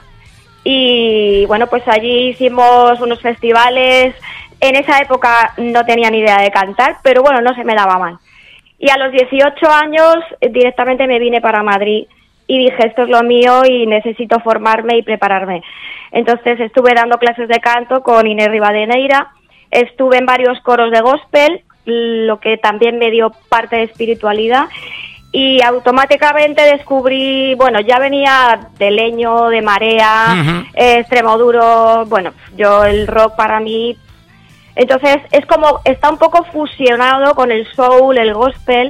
y bueno pues allí hicimos unos festivales. En esa época no tenía ni idea de cantar, pero bueno no se me daba mal. Y a los dieciocho años eh, directamente me vine para Madrid. Y dije, esto es lo mío y necesito formarme y prepararme. Entonces estuve dando clases de canto con Inés Rivadeneira, estuve en varios coros de gospel, lo que también me dio parte de espiritualidad. y automáticamente descubrí, bueno, ya venía de Leño, de Marea, Ujú. eh, Extremoduro, bueno, yo el rock para mí, entonces es como, está un poco fusionado con el soul, el gospel,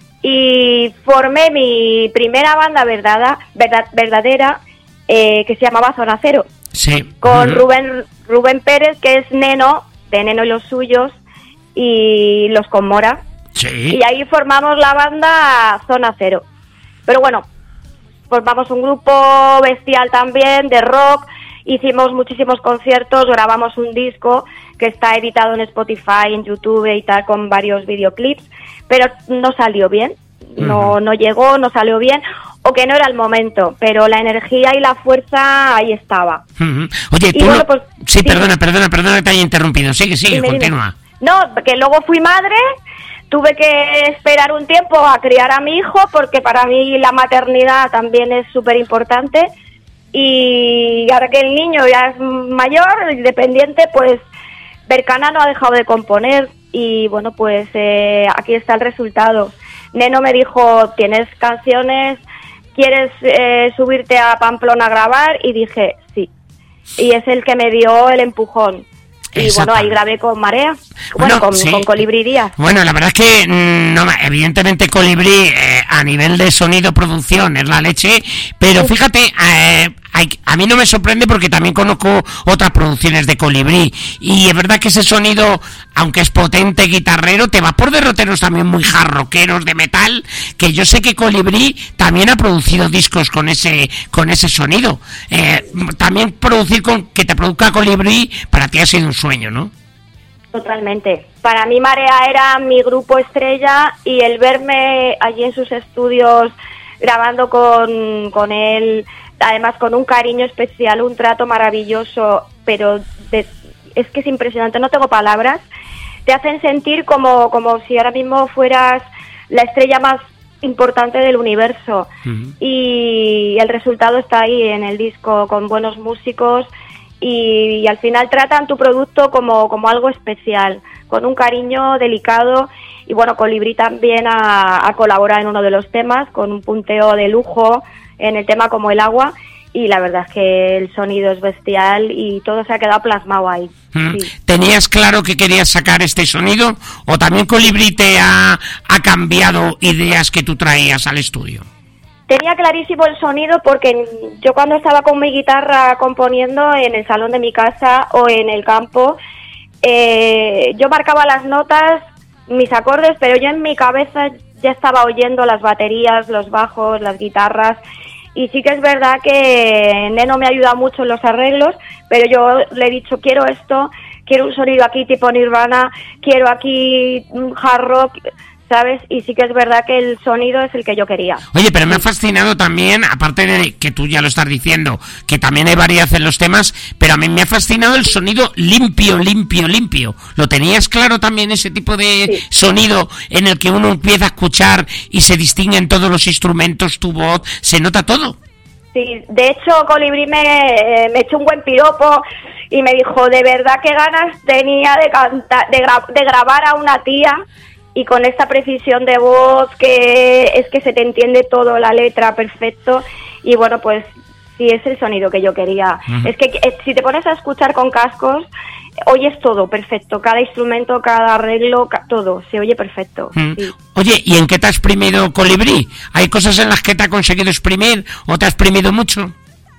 y formé mi primera banda verdad, verdad, verdadera, eh, que se llamaba Zona Cero, Sí. con Ujú. Rubén, Rubén Pérez, que es Neno, de Neno y los Suyos, y los con Mora. Sí. Y ahí formamos la banda Zona Cero. Pero bueno, formamos un grupo bestial también de rock, hicimos muchísimos conciertos, grabamos un disco que está editado en Spotify, en YouTube y tal, con varios videoclips, pero no salió bien, no, Ujú. no llegó, no salió bien, o que no era el momento, pero la energía y la fuerza ahí estaba. Ujú. Oye, Y tú bueno, no- pues, sí, sí. perdona, perdona, perdona que te haya interrumpido. Sigue, sigue, Dime, dime. continúa. No, que luego fui madre, tuve que esperar un tiempo a criar a mi hijo, porque para mí la maternidad también es súper importante, y ahora que el niño ya es mayor, independiente, pues Bercana no ha dejado de componer, y bueno, pues eh, aquí está el resultado. Neno me dijo, ¿tienes canciones? ¿Quieres eh, subirte a Pamplona a grabar? Y dije, sí. Y es el que me dio el empujón. Y bueno, ahí grabé con Marea, bueno, Bueno, con, sí. con Colibrí Díaz. Bueno, la verdad es que, mm, no, evidentemente Colibrí eh, a nivel de sonido, producción, es la leche, pero fíjate, eh, hay- a mí no me sorprende porque también conozco otras producciones de Colibrí, y es verdad que ese sonido, aunque es potente, guitarrero, te va por derroteros también muy hard rockeros de metal, que yo sé que Colibrí también ha producido discos con ese con ese sonido. Eh, también producir con que te produzca Colibrí para ti ha sido un sueño, ¿no? Totalmente. Para mí Marea era mi grupo estrella, y el verme allí en sus estudios grabando con, con él, además con un cariño especial, un trato maravilloso, pero de- es que es impresionante, no tengo palabras, te hacen sentir como, como si ahora mismo fueras la estrella más importante del universo, y el resultado está ahí en el disco, con buenos músicos, y, y al final tratan tu producto como, como algo especial, con un cariño delicado. Y bueno, Colibrí también ha, ha colaborado en uno de los temas, con un punteo de lujo en el tema Como el Agua, y la verdad es que el sonido es bestial y todo se ha quedado plasmado ahí. Mm. Sí. ¿Tenías claro que querías sacar este sonido o también Colibrí te ha, ha cambiado ideas que tú traías al estudio? Tenía clarísimo el sonido, porque yo cuando estaba con mi guitarra componiendo en el salón de mi casa o en el campo, eh, yo marcaba las notas, mis acordes, pero yo en mi cabeza ya estaba oyendo las baterías, los bajos, las guitarras, y sí que es verdad que Neno me ayuda mucho en los arreglos, pero yo le he dicho, quiero esto, quiero un sonido aquí tipo Nirvana, quiero aquí un hard rock, ¿sabes? Y sí que es verdad que el sonido es el que yo quería. Oye, pero me ha fascinado también, aparte de que tú ya lo estás diciendo, que también hay variedad en los temas, pero a mí me ha fascinado el sonido limpio, limpio, limpio. ¿Lo tenías claro también, ese tipo de sonido en el que uno empieza a escuchar y se distinguen todos los instrumentos, tu voz, se nota todo? Sí, de hecho Colibrí me, eh, me echó un buen piropo y me dijo, de verdad qué ganas tenía de cantar, de, gra- de grabar a una tía, y con esta precisión de voz que es que se te entiende todo, la letra perfecto, y bueno, pues sí, es el sonido que yo quería. Ujú. Es que eh, si te pones a escuchar con cascos, oyes todo perfecto, cada instrumento, cada arreglo, ca- todo, se oye perfecto. Mm. Sí. Oye, ¿y en qué te ha exprimido Colibrí? ¿Hay cosas en las que te ha conseguido exprimir o te ha exprimido mucho?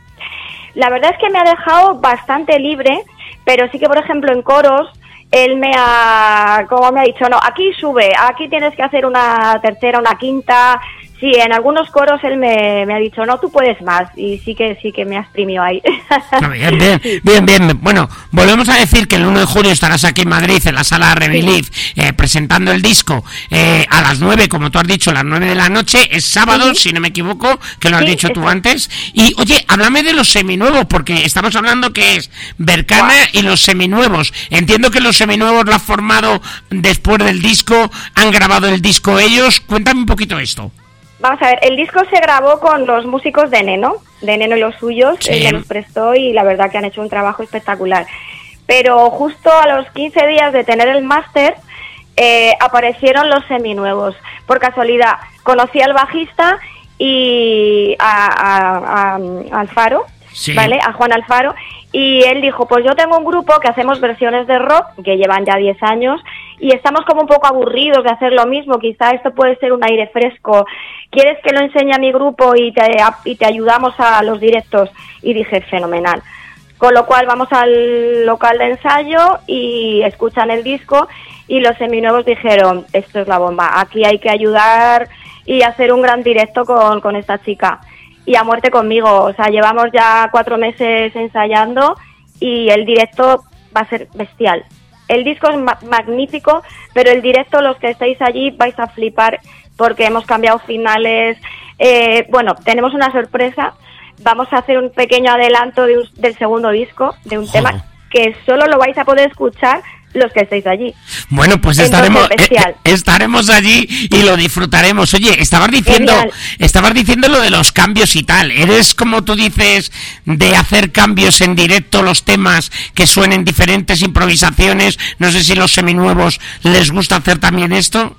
La verdad es que me ha dejado bastante libre, pero sí que, por ejemplo, en coros, él me ha, como me ha dicho, no, aquí sube, aquí tienes que hacer una tercera, una quinta. Sí, en algunos coros él me, me ha dicho, no, tú puedes más, y sí que sí que me ha exprimido ahí. No, bien, bien, bien, bien. Bueno, volvemos a decir que el uno de julio estarás aquí en Madrid, en la sala Rebelief, eh, presentando el disco eh, a las nueve, como tú has dicho, a las nueve de la noche. Es sábado, Ujú. si no me equivoco, que lo has Sí, dicho tú eso. antes. Y, oye, háblame de los seminuevos, porque estamos hablando que es Bercana y los seminuevos. Entiendo que los seminuevos lo has formado después del disco, han grabado el disco ellos. Cuéntame un poquito esto. Vamos a ver, el disco se grabó con los músicos de Neno, de Neno y los Suyos, Sí. él me los prestó y la verdad que han hecho un trabajo espectacular. Pero justo a los quince días de tener el máster, eh, aparecieron los seminuevos, por casualidad. conocí al bajista y a, a, a, a Alfaro, Sí. ¿vale? A Juan Alfaro, y él dijo, pues yo tengo un grupo que hacemos versiones de rock, que llevan ya diez años, y estamos como un poco aburridos de hacer lo mismo, quizá esto puede ser un aire fresco, ¿quieres que lo enseñe a mi grupo y te, y te ayudamos a los directos? Y dije, fenomenal. Con lo cual vamos al local de ensayo y escuchan el disco, y los seminuevos dijeron, esto es la bomba, aquí hay que ayudar y hacer un gran directo con, con esta chica. Y a muerte conmigo, o sea, llevamos ya cuatro meses ensayando y el directo va a ser bestial. El disco es ma- magnífico, pero el directo, los que estáis allí, vais a flipar porque hemos cambiado finales. Eh, bueno, tenemos una sorpresa, vamos a hacer un pequeño adelanto de un, del segundo disco, de un Joder. tema que solo lo vais a poder escuchar los que estáis allí. Bueno, pues Entonces, estaremos bestial. eh, estaremos allí y lo disfrutaremos. Oye, estabas diciendo, Genial. estabas diciendo lo de los cambios y tal. ¿Eres, como tú dices, de hacer cambios en directo los temas que suenen diferentes improvisaciones? No sé si los seminuevos les gusta hacer también esto.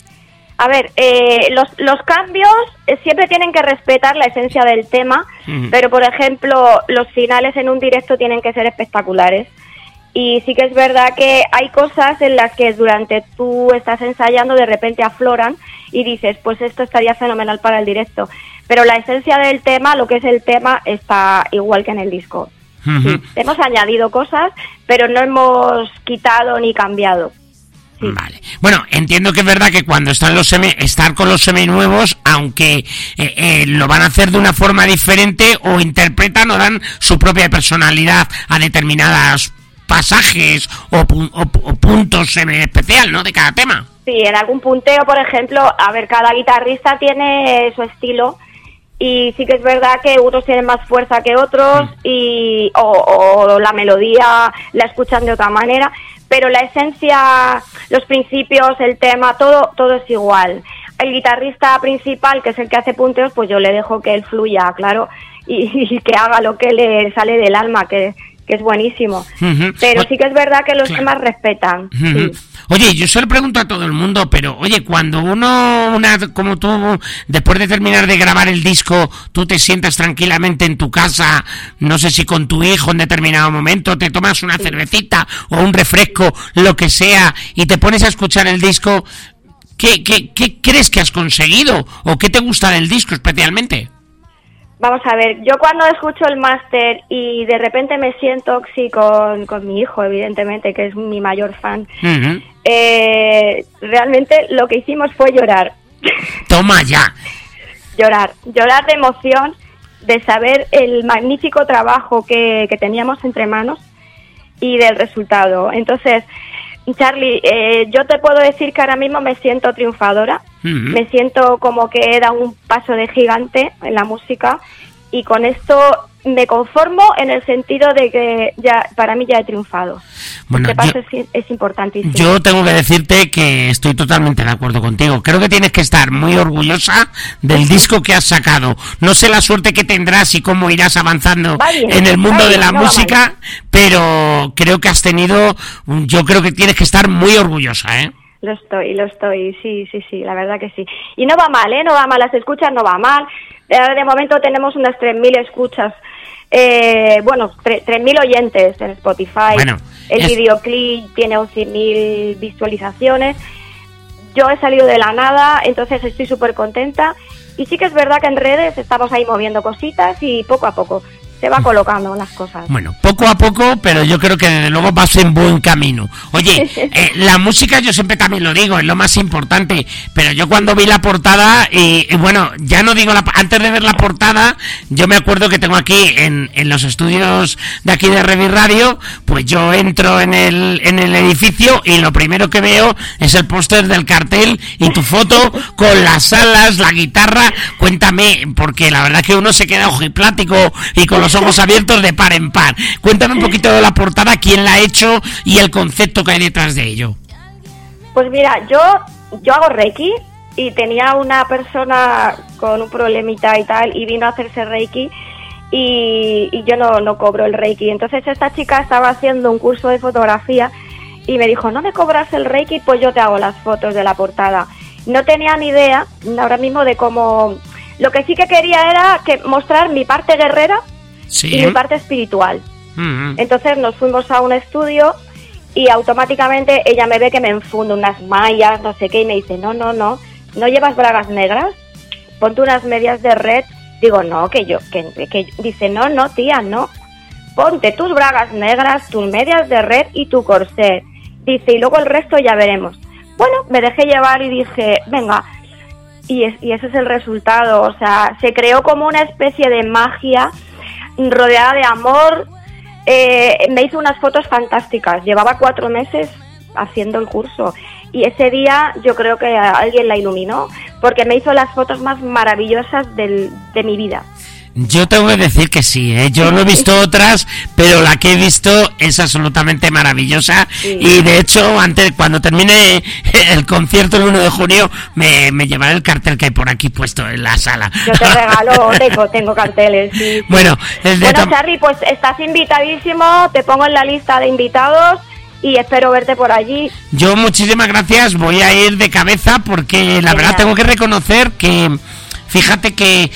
A ver, eh, los, los cambios eh, siempre tienen que respetar la esencia del tema, Mm. pero por ejemplo, los finales en un directo tienen que ser espectaculares. Y sí que es verdad que hay cosas en las que durante tú estás ensayando de repente afloran y dices, pues esto estaría fenomenal para el directo. Pero la esencia del tema, lo que es el tema, está igual que en el disco. Ujú. Hemos añadido cosas, pero no hemos quitado ni cambiado. Vale. Bueno, entiendo que es verdad que cuando están los semi, estar con los seminuevos, aunque eh, eh, lo van a hacer de una forma diferente o interpretan o dan su propia personalidad a determinados pasajes o, pu- o, o puntos en especial, ¿no? De cada tema. Sí, en algún punteo, por ejemplo, a ver, cada guitarrista tiene su estilo y sí que es verdad que unos tienen más fuerza que otros y o, o la melodía la escuchan de otra manera, pero la esencia, los principios, el tema, todo todo es igual. El guitarrista principal, que es el que hace punteos, pues yo le dejo que él fluya, claro, y, y que haga lo que le sale del alma, que que es buenísimo. Ujú. Pero O- sí que es verdad que los claro. temas respetan. Ujú. Oye, yo se lo pregunto a todo el mundo, pero oye, cuando uno, una como tú, después de terminar de grabar el disco, tú te sientas tranquilamente en tu casa, no sé si con tu hijo en determinado momento, te tomas una cervecita o un refresco, lo que sea, y te pones a escuchar el disco, ¿qué, qué, qué crees que has conseguido? ¿O qué te gusta del disco especialmente? Vamos a ver, yo cuando escucho el máster y de repente me siento sí, con, con mi hijo, evidentemente, que es mi mayor fan, Ujú. eh, realmente lo que hicimos fue llorar. Toma ya. Llorar, llorar de emoción, de saber el magnífico trabajo que, que teníamos entre manos y del resultado. Entonces, Charlie, eh, yo te puedo decir que ahora mismo me siento triunfadora. Ujú. Me siento como que he dado un paso de gigante en la música y con esto me conformo en el sentido de que ya para mí ya he triunfado. Bueno, este paso yo- es, es importantísimo. Yo tengo que decirte que estoy totalmente de acuerdo contigo. Creo que tienes que estar muy orgullosa del disco que has sacado. No sé la suerte que tendrás y cómo irás avanzando Va bien, en el mundo va de bien, la no va música, pero creo que has tenido, yo creo que tienes que estar muy orgullosa, ¿eh? Lo estoy, lo estoy, sí, sí, sí, la verdad que sí. Y no va mal, ¿eh? No va mal, las escuchas no va mal. De, de momento tenemos unas tres mil escuchas, eh, bueno, tre- tres mil oyentes en Spotify. Bueno, el es- videoclip tiene once mil visualizaciones. Yo he salido de la nada, entonces estoy súper contenta. Y sí que es verdad que en redes estamos ahí moviendo cositas y poco a poco se va colocando las cosas. Bueno, poco a poco, pero yo creo que desde luego vas en buen camino. Oye, eh, la música yo siempre también lo digo, es lo más importante, pero yo cuando vi la portada, y, y bueno, ya no digo, la, antes de ver la portada, yo me acuerdo que tengo aquí en, en los estudios de aquí de Revi Radio, pues yo entro en el, en el edificio y lo primero que veo es el póster del cartel y tu foto con las alas, la guitarra. Cuéntame, porque la verdad que uno se queda ojiplático y con los ojos abiertos de par en par. Cuéntame un poquito de la portada, quién la ha hecho y el concepto que hay detrás de ello. Pues mira, yo yo hago Reiki y tenía una persona con un problemita y tal y vino a hacerse Reiki y, y yo no, no cobro el Reiki. Entonces esta chica estaba haciendo un curso de fotografía y me dijo, ¿no me cobras el Reiki? Pues yo te hago las fotos de la portada. no tenía ni idea ahora mismo de cómo... Lo que sí que quería era que mostrar mi parte guerrera sí. y mi parte espiritual. Mm-hmm. Entonces nos fuimos a un estudio y automáticamente ella me ve que me enfundo unas mallas, no sé qué, y me dice, no, no, no, ¿no llevas bragas negras? Ponte unas medias de red. Digo, no, que yo, que, que... Dice, no, no, tía, no. Ponte tus bragas negras, tus medias de red y tu corsé. Dice, y luego el resto ya veremos. Bueno, me dejé llevar y dije, venga, y, es, y ese es el resultado. O sea, se creó como una especie de magia rodeada de amor. Eh, me hizo unas fotos fantásticas. Llevaba cuatro meses haciendo el curso y ese día yo creo que alguien la iluminó porque me hizo las fotos más maravillosas del, de mi vida. Yo tengo que decir que sí, ¿eh? Yo no he visto otras, pero la que he visto es absolutamente maravillosa. Sí. Y de hecho, antes, cuando termine el concierto el uno de junio, me, me llevaré el cartel que hay por aquí puesto en la sala. Yo te regalo, tengo, tengo carteles, sí. sí. Bueno, el de bueno, Charly, pues estás invitadísimo, te pongo en la lista de invitados y espero verte por allí. Yo muchísimas gracias, voy a ir de cabeza porque la Genial. verdad tengo que reconocer que, fíjate que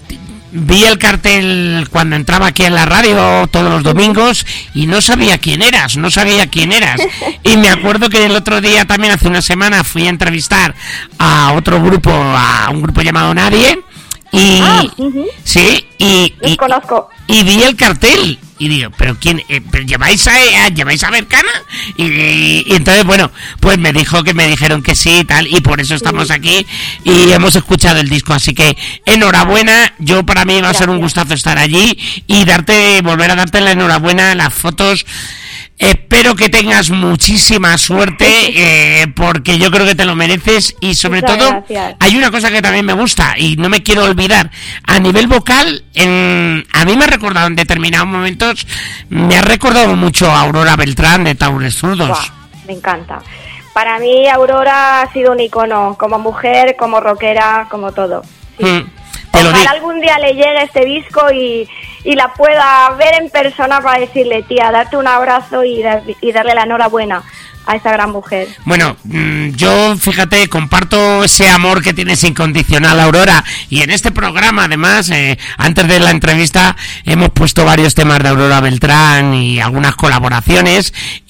vi el cartel cuando entraba aquí en la radio todos los domingos y no sabía quién eras, no sabía quién eras. Y me acuerdo que el otro día, también hace una semana, fui a entrevistar a otro grupo, a un grupo llamado Nadie. Y ah, uh-huh. sí, y, y conozco. Y vi el cartel y digo, pero quién, eh, pero lleváis a, lleváis a Berkana y, y, y entonces bueno, pues me dijo que me dijeron que sí y tal y por eso estamos sí. aquí y hemos escuchado el disco, así que enhorabuena. Yo para mí va a Gracias. ser un gustazo estar allí y darte, volver a darte la enhorabuena, las fotos. Espero que tengas muchísima suerte eh, porque yo creo que te lo mereces y sobre Muchas todo gracias. Hay una cosa que también me gusta y no me quiero olvidar. A nivel vocal, en, a mí me ha recordado en determinados momentos, me ha recordado mucho a Aurora Beltrán de Taures Zurdos. Wow, me encanta. Para mí Aurora ha sido un icono como mujer, como rockera, como todo. Sí. Mm. Ojalá algún día le llegue este disco y, y la pueda ver en persona para decirle, tía, darte un abrazo y, dar, y darle la enhorabuena a esa gran mujer. Bueno, yo, fíjate, comparto ese amor que tienes incondicional, Aurora, y en este programa, además, eh, antes de la entrevista, hemos puesto varios temas de Aurora Beltrán y algunas colaboraciones,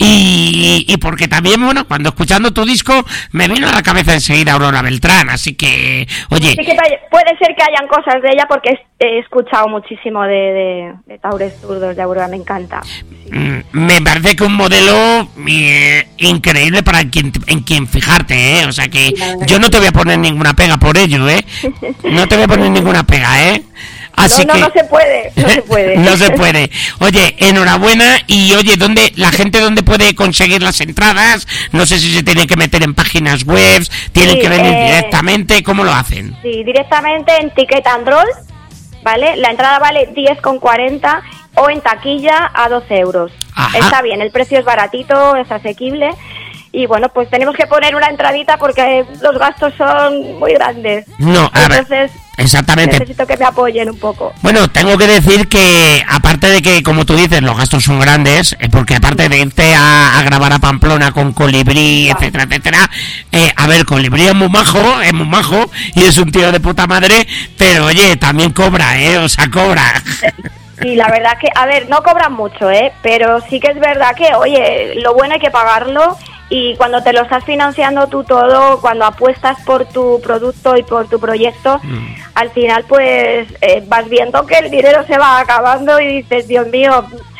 y, y porque también, bueno, cuando escuchando tu disco, me vino a la cabeza enseguida Aurora Beltrán, así que, oye... Sí que puede ser que hayan cosas de ella, porque he escuchado muchísimo de, de, de Taures Zurdos, de Aurora, me encanta. Sí. Me parece que un modelo eh, increíble para quien, en quien fijarte, ¿eh? O sea que yo no te voy a poner ninguna pega por ello, ¿eh? No te voy a poner ninguna pega, ¿eh? Así no, no, que... no se puede, no se puede. No se puede. Oye, enhorabuena y oye, ¿dónde la gente dónde puede conseguir las entradas? No sé si se tienen que meter en páginas web, tienen sí, que venir eh, directamente, ¿cómo lo hacen? Sí, directamente en Ticket and Roll, ¿vale? La entrada vale diez con cuarenta o en taquilla a doce euros. Ajá. Está bien, el precio es baratito, es asequible. Y bueno, pues tenemos que poner una entradita porque los gastos son muy grandes. No, a Entonces, ver, exactamente. Necesito que me apoyen un poco. Bueno, tengo que decir que, aparte de que, como tú dices, los gastos son grandes, eh, porque aparte de irte a, a grabar a Pamplona con Colibrí, claro. etcétera, etcétera, eh, a ver, Colibrí es muy majo, es muy majo, y es un tío de puta madre, pero oye, también cobra, ¿eh? O sea, cobra. Sí, la verdad que, a ver, no cobran mucho, ¿eh? Pero sí que es verdad que, oye, lo bueno hay que pagarlo. Y cuando te lo estás financiando tú todo, cuando apuestas por tu producto y por tu proyecto, mm. al final pues eh, vas viendo que el dinero se va acabando y dices, Dios mío,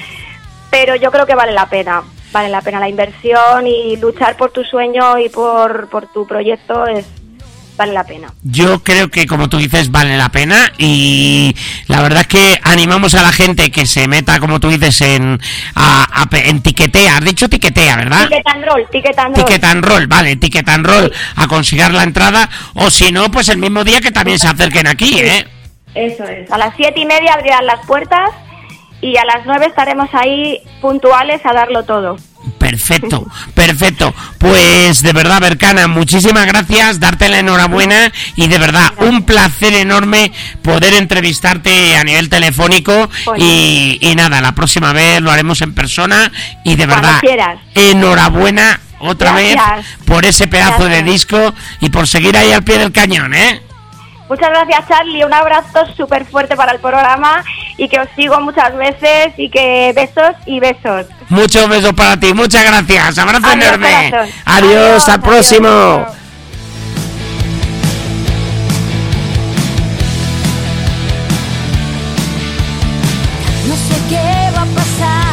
pero yo creo que vale la pena, vale la pena la inversión y luchar por tu sueño y por, por tu proyecto es... vale la pena. Yo creo que, como tú dices, vale la pena y la verdad es que animamos a la gente que se meta, como tú dices, en a, a, en tiquetea. Has dicho tiquetea, ¿verdad? Ticket and Roll, Ticket and Roll. Ticket and Roll, vale, Ticket and Roll, sí. A conseguir la entrada, o si no, pues el mismo día que también se acerquen aquí, ¿eh? Eso es. A las siete y media abrirán las puertas y a las nueve estaremos ahí puntuales a darlo todo. Perfecto, perfecto. Pues de verdad, Berkana, muchísimas gracias, darte la enhorabuena y de verdad un placer enorme poder entrevistarte a nivel telefónico y, y nada, la próxima vez lo haremos en persona y de verdad, enhorabuena otra Gracias. vez por ese pedazo Gracias. de disco y por seguir ahí al pie del cañón, ¿eh? Muchas gracias, Charlie. Un abrazo súper fuerte para el programa y que os sigo muchas veces y que besos y besos. Muchos besos para ti, muchas gracias, abrazo Adiós, enorme. corazón. Adiós, Adiós, al próximo. adiós. No sé qué va a pasar.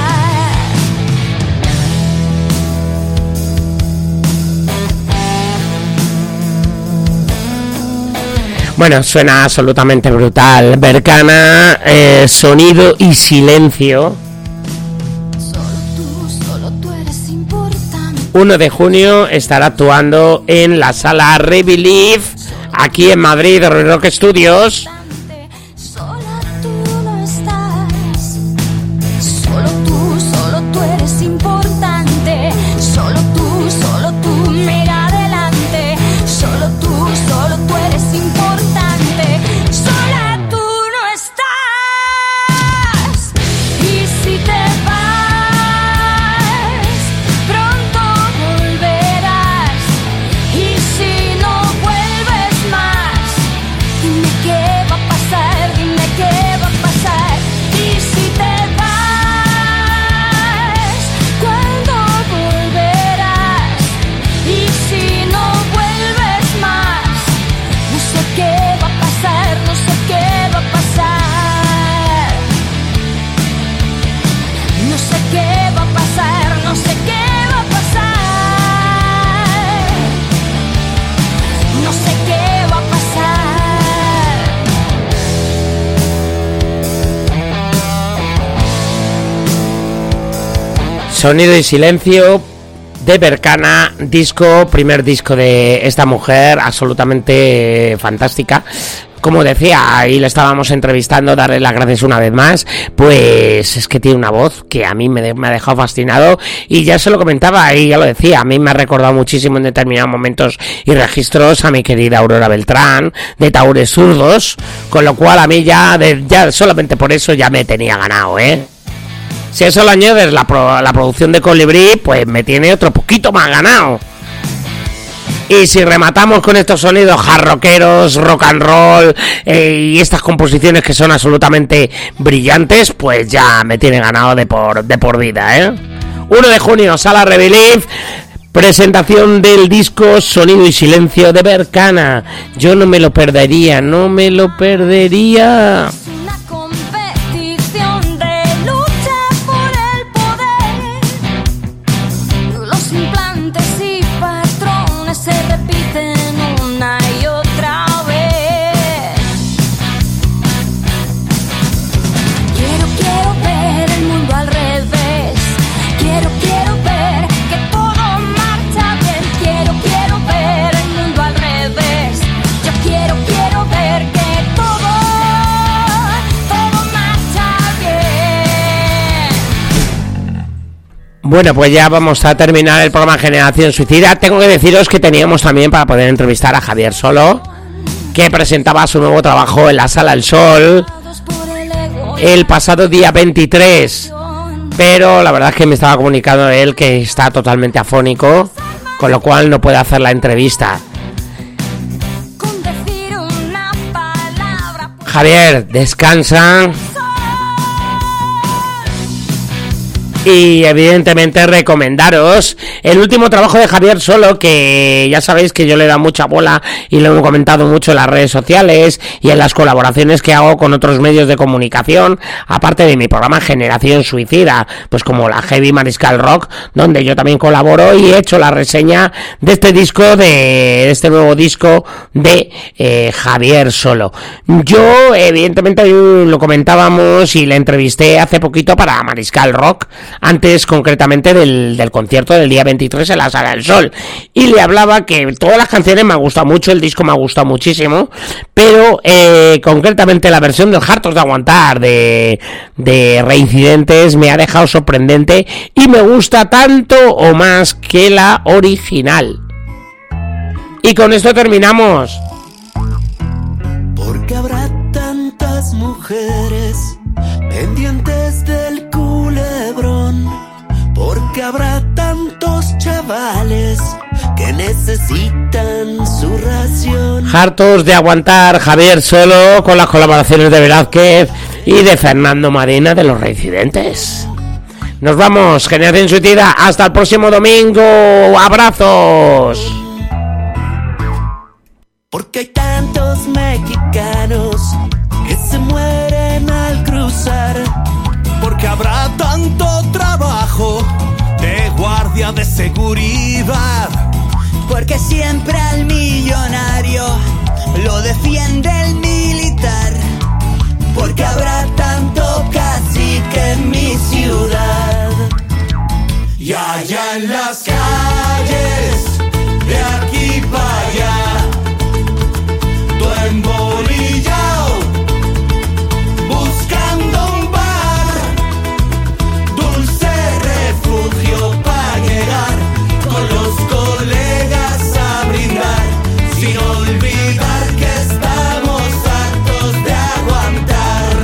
Bueno, suena absolutamente brutal. Berkana, eh, sonido y silencio. Tú, solo tú eres importante. uno de junio estará actuando en la sala Rebelieve, aquí en Madrid, Rock Studios. Sola tú no estás. Solo tú, solo tú eres importante. Solo tú, solo tú, mira adelante. Solo tú, solo tú eres importante. Sola tú no estás. Y si te vas, pronto volverás. Y si no vuelves más, dime qué va a pasar, dime qué va a pasar. Y si te vas, ¿cuándo volverás? Y si no vuelves más, no sé qué va a pasar, no sé qué va a pasar. No sé qué va a pasar, no sé qué va a pasar. No sé qué va a pasar. Sonido y silencio de Berkana, disco, primer disco de esta mujer, absolutamente fantástica. Como decía, ahí le estábamos entrevistando, darle las gracias una vez más, pues es que tiene una voz que a mí me, de, me ha dejado fascinado y ya se lo comentaba y ya lo decía, a mí me ha recordado muchísimo en determinados momentos y registros a mi querida Aurora Beltrán de Taures Zurdos, con lo cual a mí ya, de, ya solamente por eso ya me tenía ganado, ¿eh? Si a eso le añades la, pro, la producción de Colibrí, pues me tiene otro poquito más ganado. Y si rematamos con estos sonidos jarroqueros, rock and roll eh, y estas composiciones que son absolutamente brillantes, pues ya me tiene ganado de por, de por vida, ¿eh? uno de junio, Sala Rebelieve, presentación del disco Sonido y Silencio de Berkana. Yo no me lo perdería, no me lo perdería. Una competición de lucha por el poder. Los implantes y patrones se repiten una y otra vez. Quiero, quiero ver el mundo al revés. Quiero, quiero ver que todo marcha bien. Quiero, quiero ver el mundo al revés. Yo quiero, quiero ver que todo, todo marcha bien. Bueno, pues ya vamos a terminar el programa Generación Suicida. Tengo que deciros que teníamos también para poder entrevistar a Javier Solo, que presentaba su nuevo trabajo en la Sala El Sol el pasado día veintitrés, pero la verdad es que me estaba comunicando él que está totalmente afónico, con lo cual no puede hacer la entrevista. Javier, descansa. Y evidentemente recomendaros el último trabajo de Javier Solo, que ya sabéis que yo le he dado mucha bola y lo he comentado mucho en las redes sociales y en las colaboraciones que hago con otros medios de comunicación, aparte de mi programa Generación Suicida, pues como la Heavy Mariscal Rock, donde yo también colaboro y he hecho la reseña de este disco, de este nuevo disco de eh, Javier Solo. Yo evidentemente lo comentábamos y le entrevisté hace poquito para Mariscal Rock, antes concretamente del, del concierto del día veintitrés en la Sala del Sol, y le hablaba que todas las canciones me han gustado mucho, el disco me ha gustado muchísimo, pero eh, concretamente la versión del Hartos de Aguantar de, de Reincidentes me ha dejado sorprendente y me gusta tanto o más que la original. Y con esto terminamos. Porque habrá tantas mujeres pendientes del culebrón, porque habrá tantos chavales que necesitan su ración. Hartos de aguantar Javier Solo con las colaboraciones de Velázquez y de Fernando Marina de Los Reincidentes. Nos vamos, Generación Suicida, hasta el próximo domingo. ¡Abrazos! Porque hay tantos mexicanos que se mueren al cruzar. Porque habrá tanto trabajo de guardia de seguridad. Porque siempre al millonario lo defiende el militar. Porque habrá tanto cacique en mi ciudad. Y allá en las calles, de aquí para allá, tú embolillao, buscando un bar, dulce refugio para llegar, con los colegas a brindar, sin olvidar que estamos hartos de aguantar.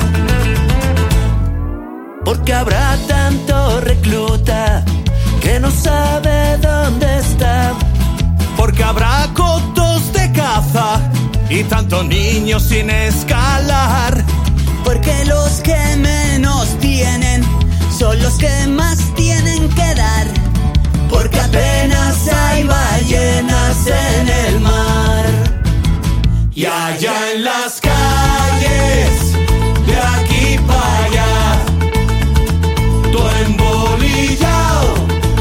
Porque habrá tanto recluta que no sabe dónde está. Porque habrá cotos de caza y tantos niños sin escalar. Porque los que menos tienen son los que más tienen que dar. Porque apenas hay ballenas en el mar. Y allá en las calles, de aquí para allá, tú embolillao,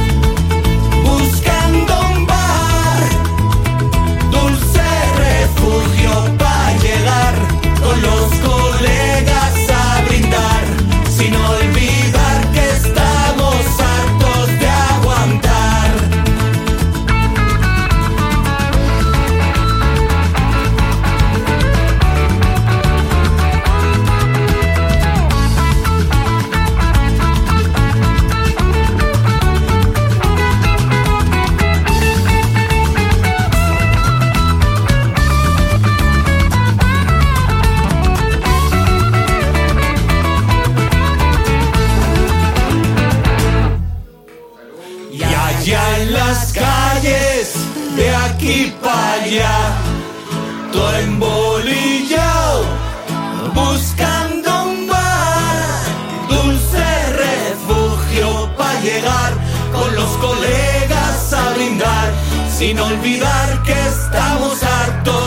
buscando un bar, dulce refugio para llegar, con los colegas a brindar, sin olvidar que estamos hartos de aguantar. Y allá en las calles, de aquí para allá, tú embolillao, buscando un bar, dulce refugio para llegar, con los colegas a brindar, sin olvidar que estamos hartos